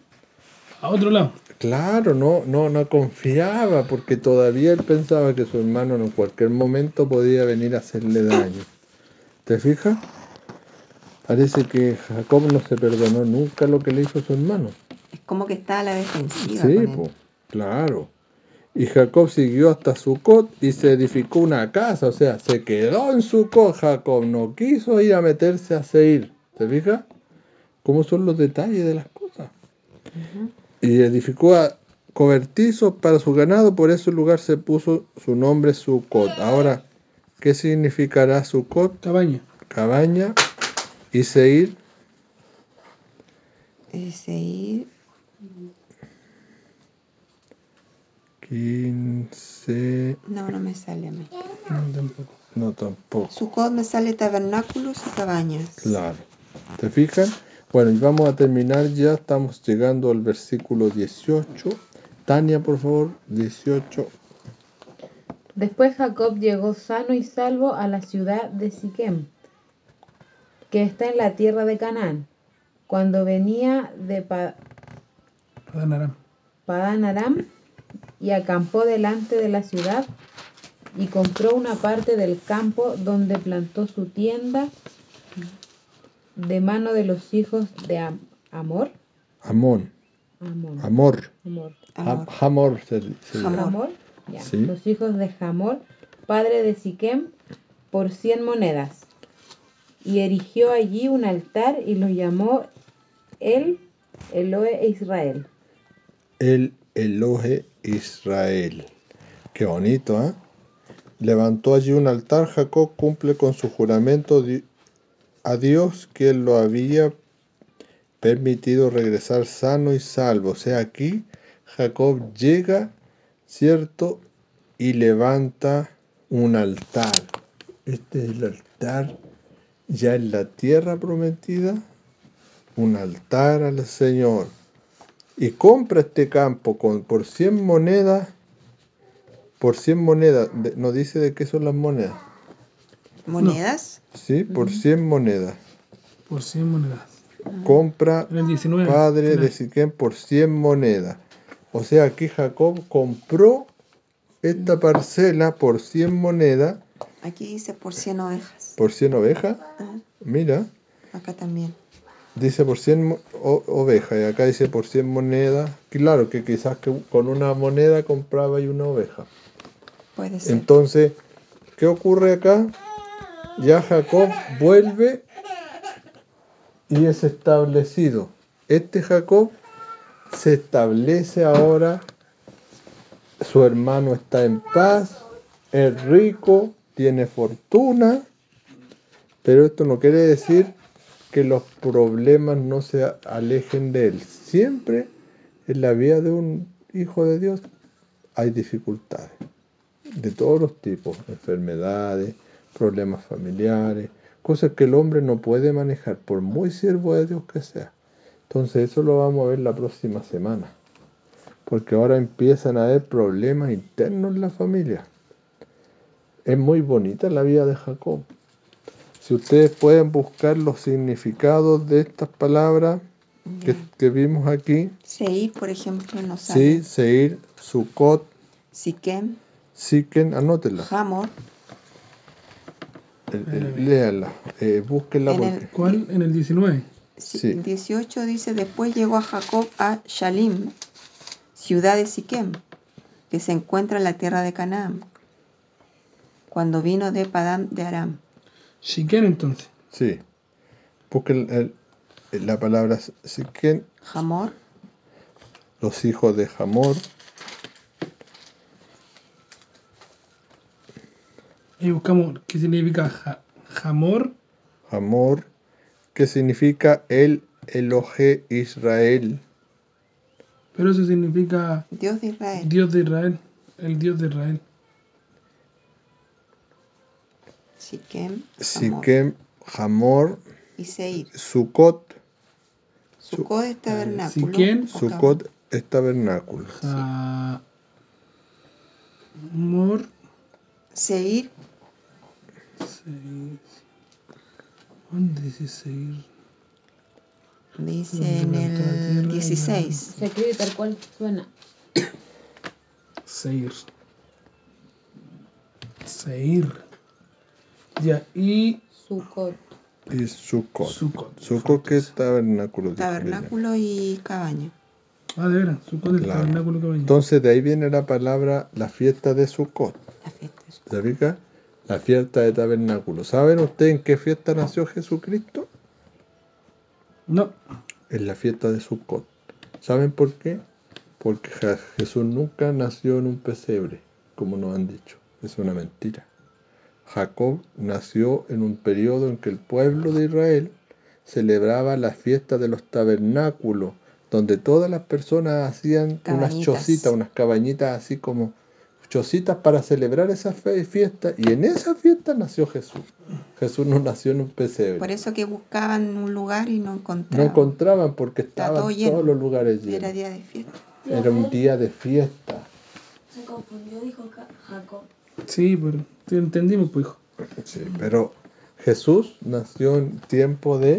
A otro lado. Claro, no, no, no confiaba, porque todavía él pensaba que su hermano en cualquier momento podía venir a hacerle daño. ¿Te fijas? Parece que Jacob no se perdonó nunca lo que le hizo su hermano. Es como que está a la defensiva Sí, con él. pues, claro. Y Jacob siguió hasta Sucot y se edificó una casa, o sea, se quedó en Sucot. Jacob no quiso ir a meterse a Seir. ¿Te fijas? ¿Cómo son los detalles de las cosas? Ujú. Y edificó a cobertizos para su ganado, por ese lugar se puso su nombre Sucot. Ahora, ¿qué significará Sucot? Cabaña. Cabaña. Y Seir, Y Seir, quince. no, no me sale a mí. No, tampoco. No, tampoco. Sucot me sale tabernáculos y cabañas. Claro. ¿Te fijas? Bueno, y vamos a terminar ya. Estamos llegando al versículo dieciocho. Tania, por favor, dieciocho. Después Jacob llegó sano y salvo a la ciudad de Siquem, que está en la tierra de Canaán. Cuando venía de Pa- Padán Aram. Padán Aram y acampó delante de la ciudad y compró una parte del campo donde plantó su tienda de mano de los hijos de Am- Amor. Amón. Amón. Amor. Amor. Amor. Ha- Hamor se, se Hamor. Hamor, ya, Sí. los hijos de Hamor, padre de Siquem, por cien monedas. Y erigió allí un altar y lo llamó el Elohe Israel. El Elohe Israel. Qué bonito, ¿eh? Levantó allí un altar. Jacob cumple con su juramento di- a Dios que él lo había permitido regresar sano y salvo. O sea, aquí Jacob llega, ¿cierto? Y levanta un altar. Este es el altar ya en la tierra prometida. Un altar al Señor. Y compra este campo con, por cien monedas. Por cien monedas. De- ¿no dice de qué son las monedas? ¿Monedas? Sí, por cien monedas. Por cien monedas. compra En el diecinueve. padre final. de Siquem por cien monedas. O sea, aquí Jacob compró esta parcela por cien monedas, Aquí dice por cien ovejas. por cien ovejas. Ah, Mira, acá también. dice por cien mo- o- ovejas y acá dice por cien monedas. Claro que quizás que con una moneda compraba y una oveja. Puede ser. Entonces, ¿qué ocurre acá? Ya Jacob vuelve y es establecido. Este Jacob se establece ahora, su hermano está en paz, es rico, tiene fortuna, pero esto no quiere decir que los problemas no se a- alejen de él. Siempre en la vida de un hijo de Dios hay dificultades, de todos los tipos, enfermedades, problemas familiares, cosas que el hombre no puede manejar, por muy siervo de Dios que sea. Entonces eso lo vamos a ver la próxima semana, porque ahora empiezan a haber problemas internos en la familia. Es muy bonita la vida de Jacob. Si ustedes pueden buscar los significados de estas palabras que, Ya. que vimos aquí, Seir, por ejemplo, no sí, sale. Seir, Sucot, Siquem, Siquem, anótenla, Hamor. eh, eh, léanla, eh, búsquenla En porque... el- ¿Cuál? En el diecinueve. Sí, Sí. el dieciocho dice, después llegó a Jacob a Shalim, ciudad de Siquem, que se encuentra en la tierra de Canaán, cuando vino de Padán de Aram. Shiken entonces. Sí, busquen el- el- la palabra Siquem, Hamor, los hijos de Hamor, Y buscamos qué significa ja- Hamor. Hamor, que significa el Elohe Israel. Pero eso significa Dios de Israel. Dios de Israel. El Dios de Israel. Siquem, Hamor Siquem, Hamor, y Seir. Sucot, Sucot es tabernáculo. Siquem, o Sucot es tabernáculo. Hamor. cab- Seir, Seir. ¿Dónde dice Seir? dice Donde en plantó la tierra, el dieciséis. Se escribe tal cual suena. Seir. Seir. Ya, y Sucot. Y Sucot. Sucot. Sucot que es tabernáculo. dijo Lilian. Tabernáculo y cabaña. Ah, de veras, Sucot del Claro. tabernáculo que venía. Entonces de ahí viene la palabra la fiesta de Sucot. La fiesta de Sucot. ¿Se fija? La fiesta de tabernáculo. ¿Saben ustedes en qué fiesta nació Jesucristo? No. En la fiesta de Sucot. ¿Saben por qué? Porque Ja- Jesús nunca nació en un pesebre, como nos han dicho. Es una mentira. Jacob nació en un periodo en que el pueblo de Israel celebraba la fiesta de los tabernáculos, donde todas las personas hacían unas Cabañitas. chocitas, unas cabañitas así como chocitas para celebrar esa fe- fiesta, y en esa fiesta nació Jesús. Jesús no nació en un pesebre. Por eso que buscaban un lugar y no No encontraban. encontraban porque Estaba estaban todo lleno. todos los lugares Era llenos. día de fiesta. Era un día de fiesta. Se confundió, dijo Ca- Jacob. Sí, pero sí entendimos, pues, hijo. Sí, pero Jesús nació en tiempo de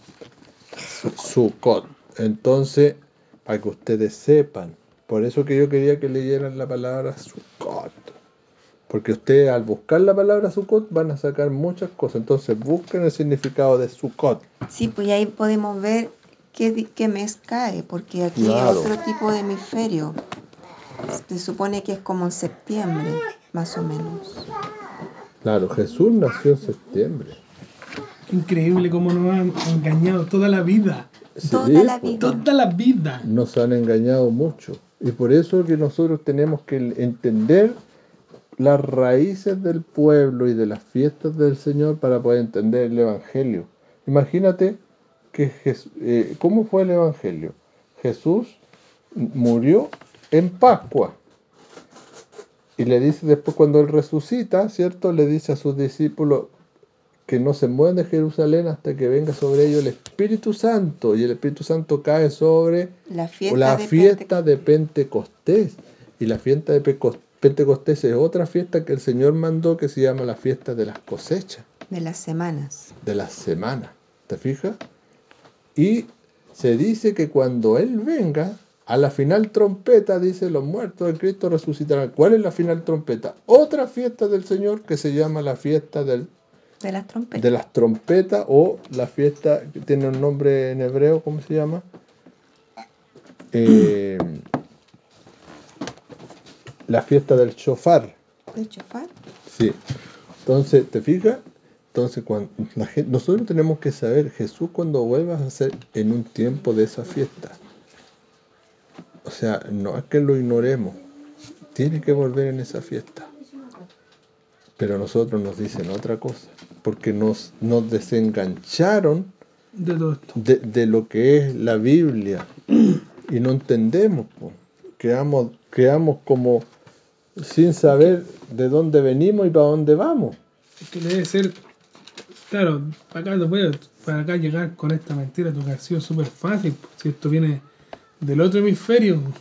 Sucot. Entonces, para que ustedes sepan, por eso que yo quería que leyeran la palabra Sucot. Porque ustedes al buscar la palabra Sucot van a sacar muchas cosas. Entonces busquen el significado de Sucot. Sí, pues y ahí podemos ver qué, di- qué mes cae, porque aquí Claro. es otro tipo de hemisferio. Se supone que es como en septiembre, más o menos. Claro, Jesús nació en septiembre. Qué increíble cómo nos han engañado toda la vida. Sí, Toda la pues, vida. Toda la vida. nos han engañado mucho. Y por eso que nosotros tenemos que entender las raíces del pueblo y de las fiestas del Señor para poder entender el Evangelio. Imagínate que Jes- eh, cómo fue el Evangelio. Jesús murió en Pascua. Y le dice después cuando él resucita, ¿cierto? Le dice a sus discípulos que no se mueven de Jerusalén hasta que venga sobre ellos el Espíritu Santo. Y el Espíritu Santo cae sobre La fiesta, la de fiesta de Pentecostés. Y la fiesta de Peco- Pentecostés es otra fiesta que el Señor mandó que se llama la fiesta de las cosechas, de las semanas. de las semanas. ¿Te fijas? Y se dice que cuando Él venga, a la final trompeta, dice, los muertos de Cristo resucitarán. ¿Cuál es la final trompeta? Otra fiesta del Señor que se llama la fiesta del, De las trompetas. de las trompetas, o la fiesta que tiene un nombre en hebreo, ¿cómo se llama? Eh, la fiesta del shofar. ¿De chofar? Sí. Entonces, ¿te fijas? Entonces, cuando la gente, nosotros tenemos que saber, Jesús cuando vuelva a ser en un tiempo de esa fiesta. O sea, no es que lo ignoremos, tiene que volver en esa fiesta. Pero a nosotros nos dicen otra cosa, porque nos, nos desengancharon De todo esto. de, de lo que es la Biblia y no entendemos, po. Quedamos, quedamos como sin saber de dónde venimos y para dónde vamos. Es que debe ser, claro, para acá, después, para acá llegar con esta mentira, tu que ha sido súper fácil, pues, si esto viene del otro hemisferio, pues.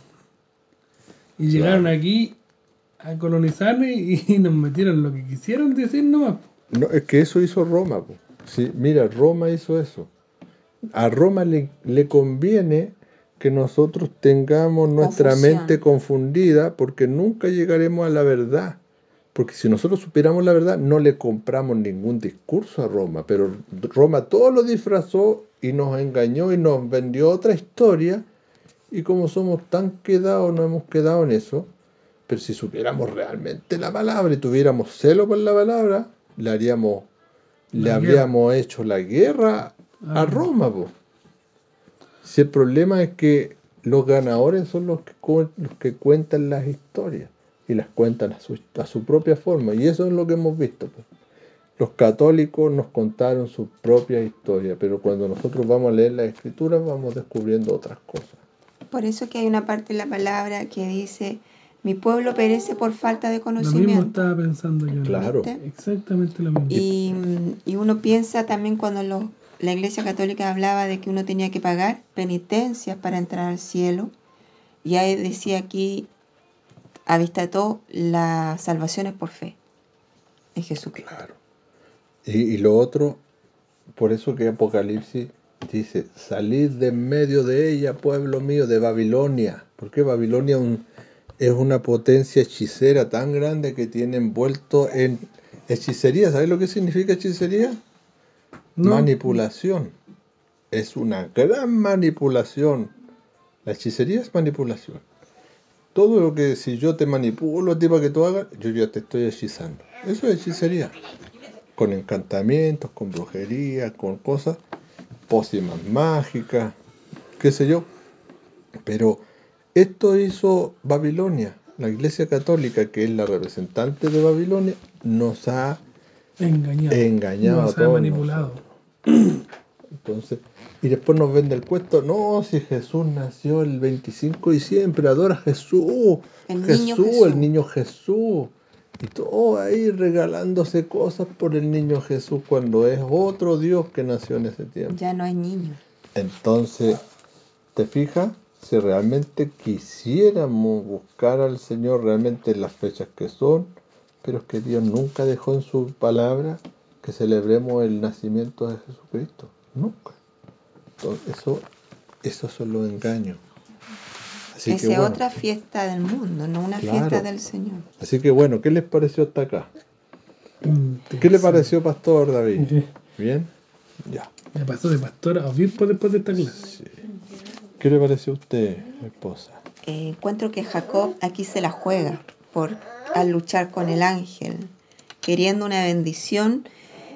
Y llegaron Claro. aquí a colonizarnos y, y nos metieron lo que quisieron decir nomás. No, es que eso hizo Roma, po. Sí, mira, Roma hizo eso. A Roma le, le conviene que nosotros tengamos nuestra Confusión. mente confundida, porque nunca llegaremos a la verdad. Porque si nosotros supiéramos la verdad, no le compramos ningún discurso a Roma. Pero Roma todo lo disfrazó y nos engañó y nos vendió otra historia. Y como somos tan quedados, no hemos quedado en eso. Pero si supiéramos realmente la palabra y tuviéramos celo por la palabra, le haríamos, le La habríamos hecho la guerra a Ah. Roma, po. Si el problema es que los ganadores son los que, cu- los que cuentan las historias y las cuentan a su, a su propia forma, y eso es lo que hemos visto, po. Los católicos nos contaron su propia historia, pero cuando nosotros vamos a leer las escrituras vamos descubriendo otras cosas. Por eso que hay una parte en la palabra que dice, mi pueblo perece por falta de Lo mismo conocimiento. estaba pensando yo. ¿no? Claro. ¿Viste? Exactamente lo mismo. Y, y uno piensa también cuando lo- la Iglesia Católica hablaba de que uno tenía que pagar penitencias para entrar al cielo. Y ahí decía aquí, a vista de todo, la salvación es por fe en Jesucristo. Claro. Y, y lo otro, por eso que Apocalipsis dice, salid de en medio de ella, pueblo mío, de Babilonia. Porque Babilonia un- es una potencia hechicera tan grande que tiene envuelto en hechicería. ¿Sabes lo que significa hechicería? No, Manipulación. Es una gran manipulación. La hechicería es manipulación. Todo lo que si yo te manipulo a ti para que tú hagas, yo ya te estoy hechizando. Eso es hechicería. Con encantamientos, con brujería, con cosas, pócimas mágicas, qué sé yo. Pero esto hizo Babilonia. La Iglesia Católica, que es la representante de Babilonia, nos ha engañado. engañado Nos a ha todos manipulado. nosotros. Entonces, y después nos vende el cuento, no, si Jesús nació el veinticinco de diciembre, adora a Jesús, El Jesús, niño Jesús. el niño Jesús, y todo ahí regalándose cosas por el niño Jesús cuando es otro Dios que nació en ese tiempo. Ya no hay niños. Entonces, ¿te fijas? Si realmente quisiéramos buscar al Señor realmente en las fechas que son, pero es que Dios nunca dejó en su palabra que celebremos el nacimiento de Jesucristo. Nunca. Entonces, eso, esos son los engaños. Así Esa que es bueno, otra fiesta del mundo, no una Claro. fiesta del Señor. así que bueno, ¿qué les pareció hasta acá? ¿Qué le pareció, Pastor David? Sí. ¿Bien? Ya. Me pasó de pastor a obispo después de esta clase. Sí. ¿Qué le pareció a usted, esposa? Eh, encuentro que Jacob aquí se la juega por al luchar con el ángel, queriendo una bendición,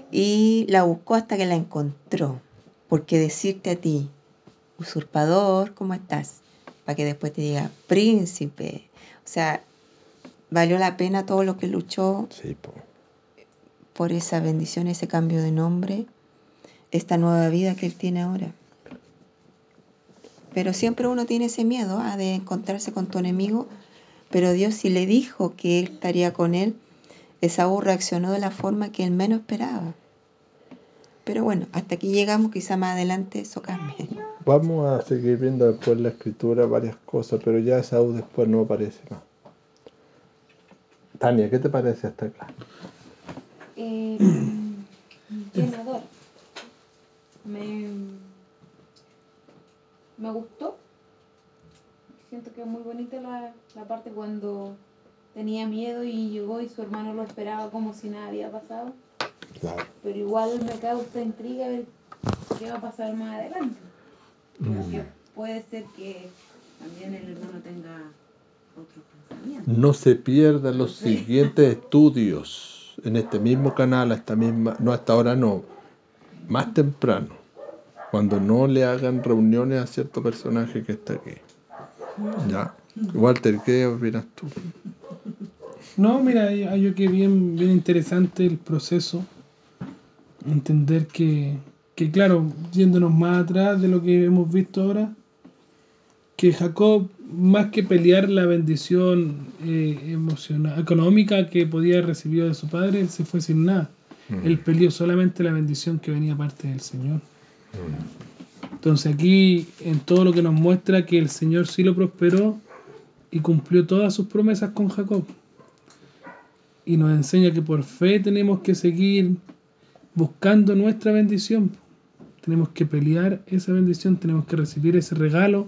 y la buscó hasta que la encontró. Porque decirte a ti, usurpador, ¿cómo estás? Para que después te diga, príncipe. O sea, valió la pena todo lo que luchó Sí, po. por esa bendición, ese cambio de nombre, esta nueva vida que él tiene ahora. Pero siempre uno tiene ese miedo ¿ah? de encontrarse con tu enemigo, pero Dios sí le dijo que él estaría con él. Esaú reaccionó de la forma que él menos esperaba. Pero bueno, hasta aquí llegamos, quizá más adelante eso cambie. Vamos a seguir viendo después en la escritura varias cosas, pero ya Esaú después no aparece más. Tania, ¿qué te parece hasta acá? Eh, llenador. me, me gustó. Siento que es muy bonita la, la parte cuando tenía miedo y llegó y su hermano lo esperaba como si nada había pasado. Claro. Pero igual me causa intriga ver qué va a pasar más adelante. Porque puede ser que también el hermano tenga otros pensamientos. No se pierdan los siguientes estudios en este mismo canal, a esta misma, no hasta ahora no, más temprano, cuando no le hagan reuniones a cierto personaje que está aquí. Ya. Walter, ¿qué opinas tú? No, mira, yo que bien, bien interesante el proceso. Entender que, que, claro, yéndonos más atrás de lo que hemos visto ahora, que Jacob, más que pelear la bendición eh, emocional, económica que podía haber recibido de su padre, él se fue sin nada. Mm. Él peleó solamente la bendición que venía parte del Señor. Mm. Entonces aquí, en todo lo que nos muestra que el Señor sí lo prosperó y cumplió todas sus promesas con Jacob. Y nos enseña que por fe tenemos que seguir buscando nuestra bendición. Tenemos que pelear esa bendición, tenemos que recibir ese regalo.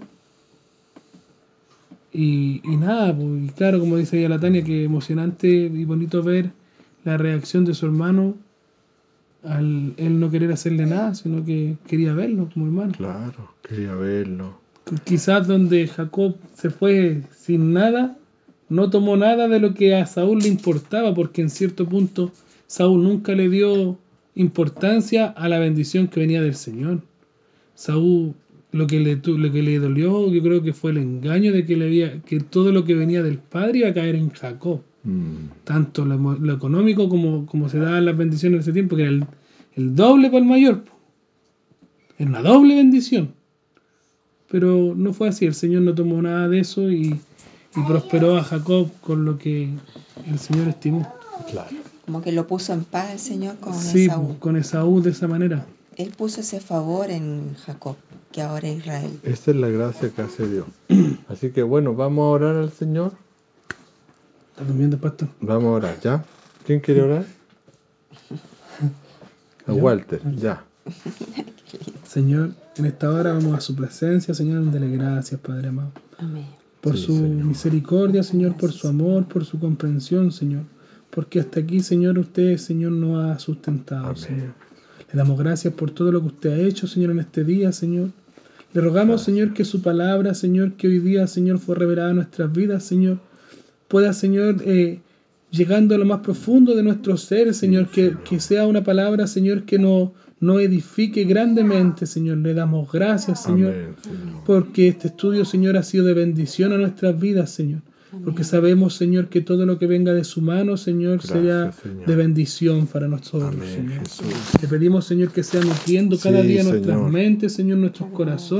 Y, y nada, pues, y claro, como dice ella la Tania, que emocionante y bonito ver la reacción de su hermano al él no querer hacerle nada, sino que quería verlo como hermano. Claro, quería verlo. Quizás donde Jacob se fue sin nada, no tomó nada de lo que a Saúl le importaba, porque en cierto punto Saúl nunca le dio importancia a la bendición que venía del Señor. Saúl, lo que le lo que le dolió, yo creo que fue el engaño de que le había que todo lo que venía del padre iba a caer en Jacob. Mm. Tanto lo, lo económico como, como se daban las bendiciones en ese tiempo, que era el, el doble para el mayor. Era una doble bendición. Pero no fue así, el Señor no tomó nada de eso y, y prosperó a Jacob con lo que el Señor estimó. Claro. Como que lo puso en paz el Señor con sí, Esaú. con Esaú de esa manera. Él puso ese favor en Jacob, que ahora es Israel. Esa es la gracia que hace Dios. Así que bueno, vamos a orar al Señor. ¿Está durmiendo, pastor? Vamos a orar, ¿ya? ¿Quién quiere orar? A Walter, ya. Señor, en esta hora vamos a su presencia, Señor, dale gracias, Padre amado. Amén. Por Sí, su Señor. misericordia, Señor, por su amor, por su comprensión, Señor. Porque hasta aquí, Señor, usted, Señor, nos ha sustentado, Amén. Señor. Le damos gracias por todo lo que usted ha hecho, Señor, en este día, Señor. Le rogamos, Gracias. Señor, que su palabra, Señor, que hoy día, Señor, fue revelada a nuestras vidas, Señor, pueda, Señor, eh, llegando a lo más profundo de nuestro ser, Señor, Sí, que, Señor. que sea una palabra, Señor, que nos no edifique grandemente, Señor. Le damos gracias, Señor, Amén, Señor. porque este estudio, Señor, ha sido de bendición a nuestras vidas, Señor. Porque sabemos, Señor, que todo lo que venga de su mano, Señor, Gracias, será Señor. de bendición para nosotros, Amén, Señor. Jesús. Te pedimos, Señor, que sea nutriendo cada Sí, día nuestras Señor. mentes, Señor, nuestros corazones.